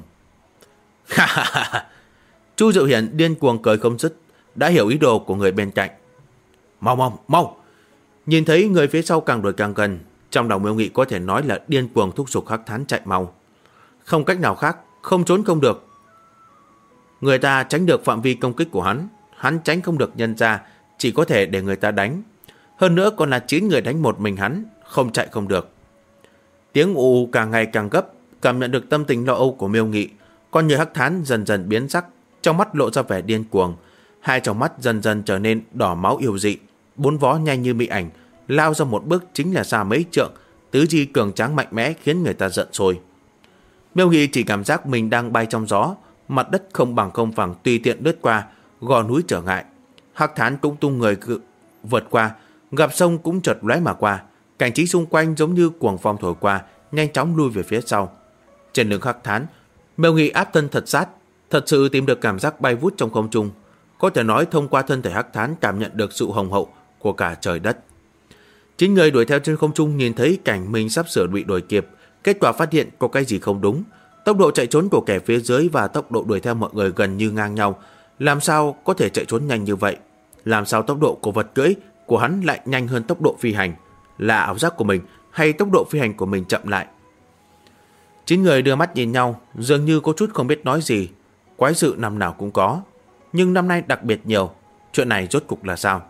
Chu Diệu Hiển điên cuồng cười không dứt, đã hiểu ý đồ của người bên cạnh. Mau! Nhìn thấy người phía sau càng đuổi càng gần, trong lòng Miêu Nghị có thể nói là điên cuồng thúc giục Hắc Thán chạy mau. Không cách nào khác, không trốn không được. Người ta tránh được phạm vi công kích của hắn tránh không được nhân ra, chỉ có thể để người ta đánh. Hơn nữa còn là 9 người đánh một mình hắn, không chạy không được. Tiếng ù càng ngày càng gấp, cảm nhận được tâm tình lo âu của Miêu Nghị. Con nhờ Hắc Thán dần dần biến sắc, trong mắt lộ ra vẻ điên cuồng. Hai tròng mắt dần dần trở nên đỏ máu yêu dị, bốn vó nhanh như mị ảnh, lao ra một bước chính là xa mấy trượng, tứ chi cường tráng mạnh mẽ khiến người ta giận sôi. Miêu Nghị chỉ cảm giác mình đang bay trong gió, mặt đất không bằng không phẳng tùy tiện lướt qua, gò núi trở ngại. Hắc Thán cũng tung người vượt qua, gặp sông cũng chợt lóe mà qua, cảnh trí xung quanh giống như cuồng phong thổi qua, nhanh chóng lui về phía sau. Trên lưng Hắc Thán, Miêu Nghị áp thân thật sát, thật sự tìm được cảm giác bay vút trong không trung. Có thể nói thông qua thân thể Hắc Thán cảm nhận được sự hùng hậu của cả trời đất. 9 người đuổi theo trên không trung nhìn thấy cảnh mình sắp sửa bị đuổi kịp, kết quả phát hiện có cái gì không đúng. Tốc độ chạy trốn của kẻ phía dưới và tốc độ đuổi theo mọi người gần như ngang nhau. Làm sao có thể chạy trốn nhanh như vậy? Làm sao tốc độ của vật cưỡi của hắn lại nhanh hơn tốc độ phi hành? Là ảo giác của mình hay tốc độ phi hành của mình chậm lại? 9 người đưa mắt nhìn nhau, dường như có chút không biết nói gì. Quái sự năm nào cũng có, nhưng năm nay đặc biệt nhiều. Chuyện này rốt cục là sao?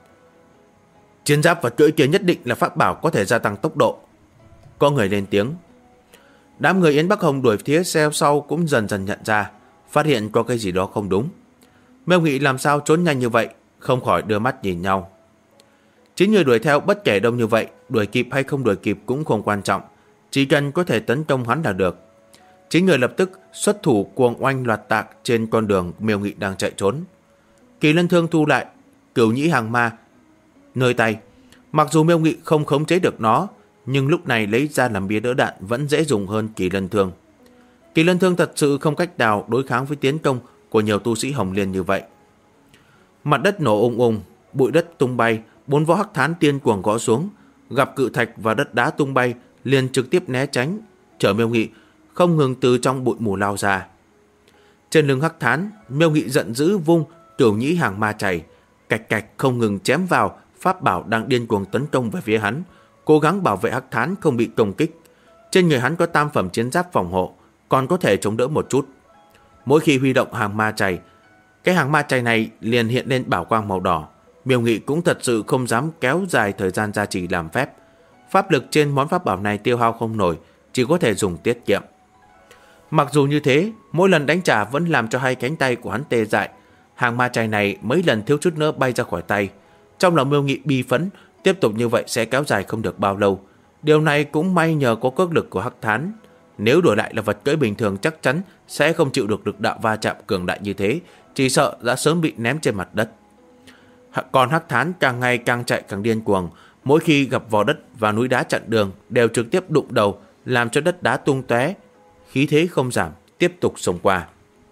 Chiến giáp vật cưỡi kia nhất định là pháp bảo có thể gia tăng tốc độ. Có người lên tiếng. Đám người Yến Bắc Hồng đuổi phía sau cũng dần dần nhận ra, phát hiện có cái gì đó không đúng. Miêu Nghị làm sao trốn nhanh như vậy, không khỏi đưa mắt nhìn nhau. 9 người đuổi theo bất kể đông như vậy, đuổi kịp hay không đuổi kịp cũng không quan trọng, chỉ cần có thể tấn công hắn là được. 9 người lập tức xuất thủ cuồng oanh loạt tạc trên con đường Miêu Nghị đang chạy trốn. Kỳ Lân Thương thu lại Cửu Nhĩ Hàng Ma nơi tay. Mặc dù Miêu Nghị không khống chế được nó, nhưng lúc này lấy ra làm bia đỡ đạn vẫn dễ dùng hơn Kỳ Lân Thương. Kỳ Lân Thương thật sự không cách nào đối kháng với tiến công của nhiều tu sĩ Hồng Liên như vậy. Mặt đất nổ ung ung, bụi đất tung bay, 4 võ Hắc Thán tiên cuồng gõ xuống, gặp cự thạch và đất đá tung bay, liền trực tiếp né tránh, chở Miêu Nghị không ngừng từ trong bụi mù lao ra. Trên lưng Hắc Thán, Miêu Nghị giận dữ vung Cửu Nhĩ Hàng Ma chày, cạch cạch không ngừng chém vào pháp bảo đang điên cuồng tấn công về phía hắn, cố gắng bảo vệ Hắc Thán không bị công kích. Trên người hắn có tam phẩm chiến giáp phòng hộ, còn có thể chống đỡ một chút. Mỗi khi huy động hàng ma chày, cái hàng ma chày này liền hiện lên bảo quang màu đỏ. Miêu Nghị cũng thật sự không dám kéo dài thời gian gia trì làm phép. Pháp lực trên món pháp bảo này tiêu hao không nổi, chỉ có thể dùng tiết kiệm. Mặc dù như thế, mỗi lần đánh trả vẫn làm cho hai cánh tay của hắn tê dại. Hàng ma chày này mấy lần thiếu chút nữa bay ra khỏi tay. Trong lòng Miêu Nghị bi phẫn, tiếp tục như vậy sẽ kéo dài không được bao lâu. Điều này cũng may nhờ có cước lực của Hắc Thán. Nếu đổi lại là vật cưỡi bình thường chắc chắn sẽ không chịu được lực đạo va chạm cường đại như thế, chỉ sợ đã sớm bị ném trên mặt đất. Còn Hắc Thán càng ngày càng chạy càng điên cuồng, mỗi khi gặp vỏ đất và núi đá chặn đường đều trực tiếp đụng đầu, làm cho đất đá tung tóe. Khí thế không giảm, tiếp tục xông qua.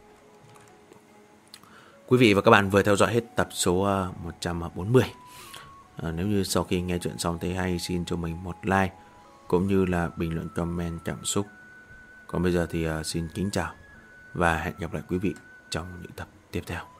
Quý vị và các bạn vừa theo dõi hết tập số 140. Nếu như sau khi nghe chuyện xong thấy hay, xin cho mình một like cũng như là bình luận comment cảm xúc. Còn bây giờ thì xin kính chào và hẹn gặp lại quý vị trong những tập tiếp theo.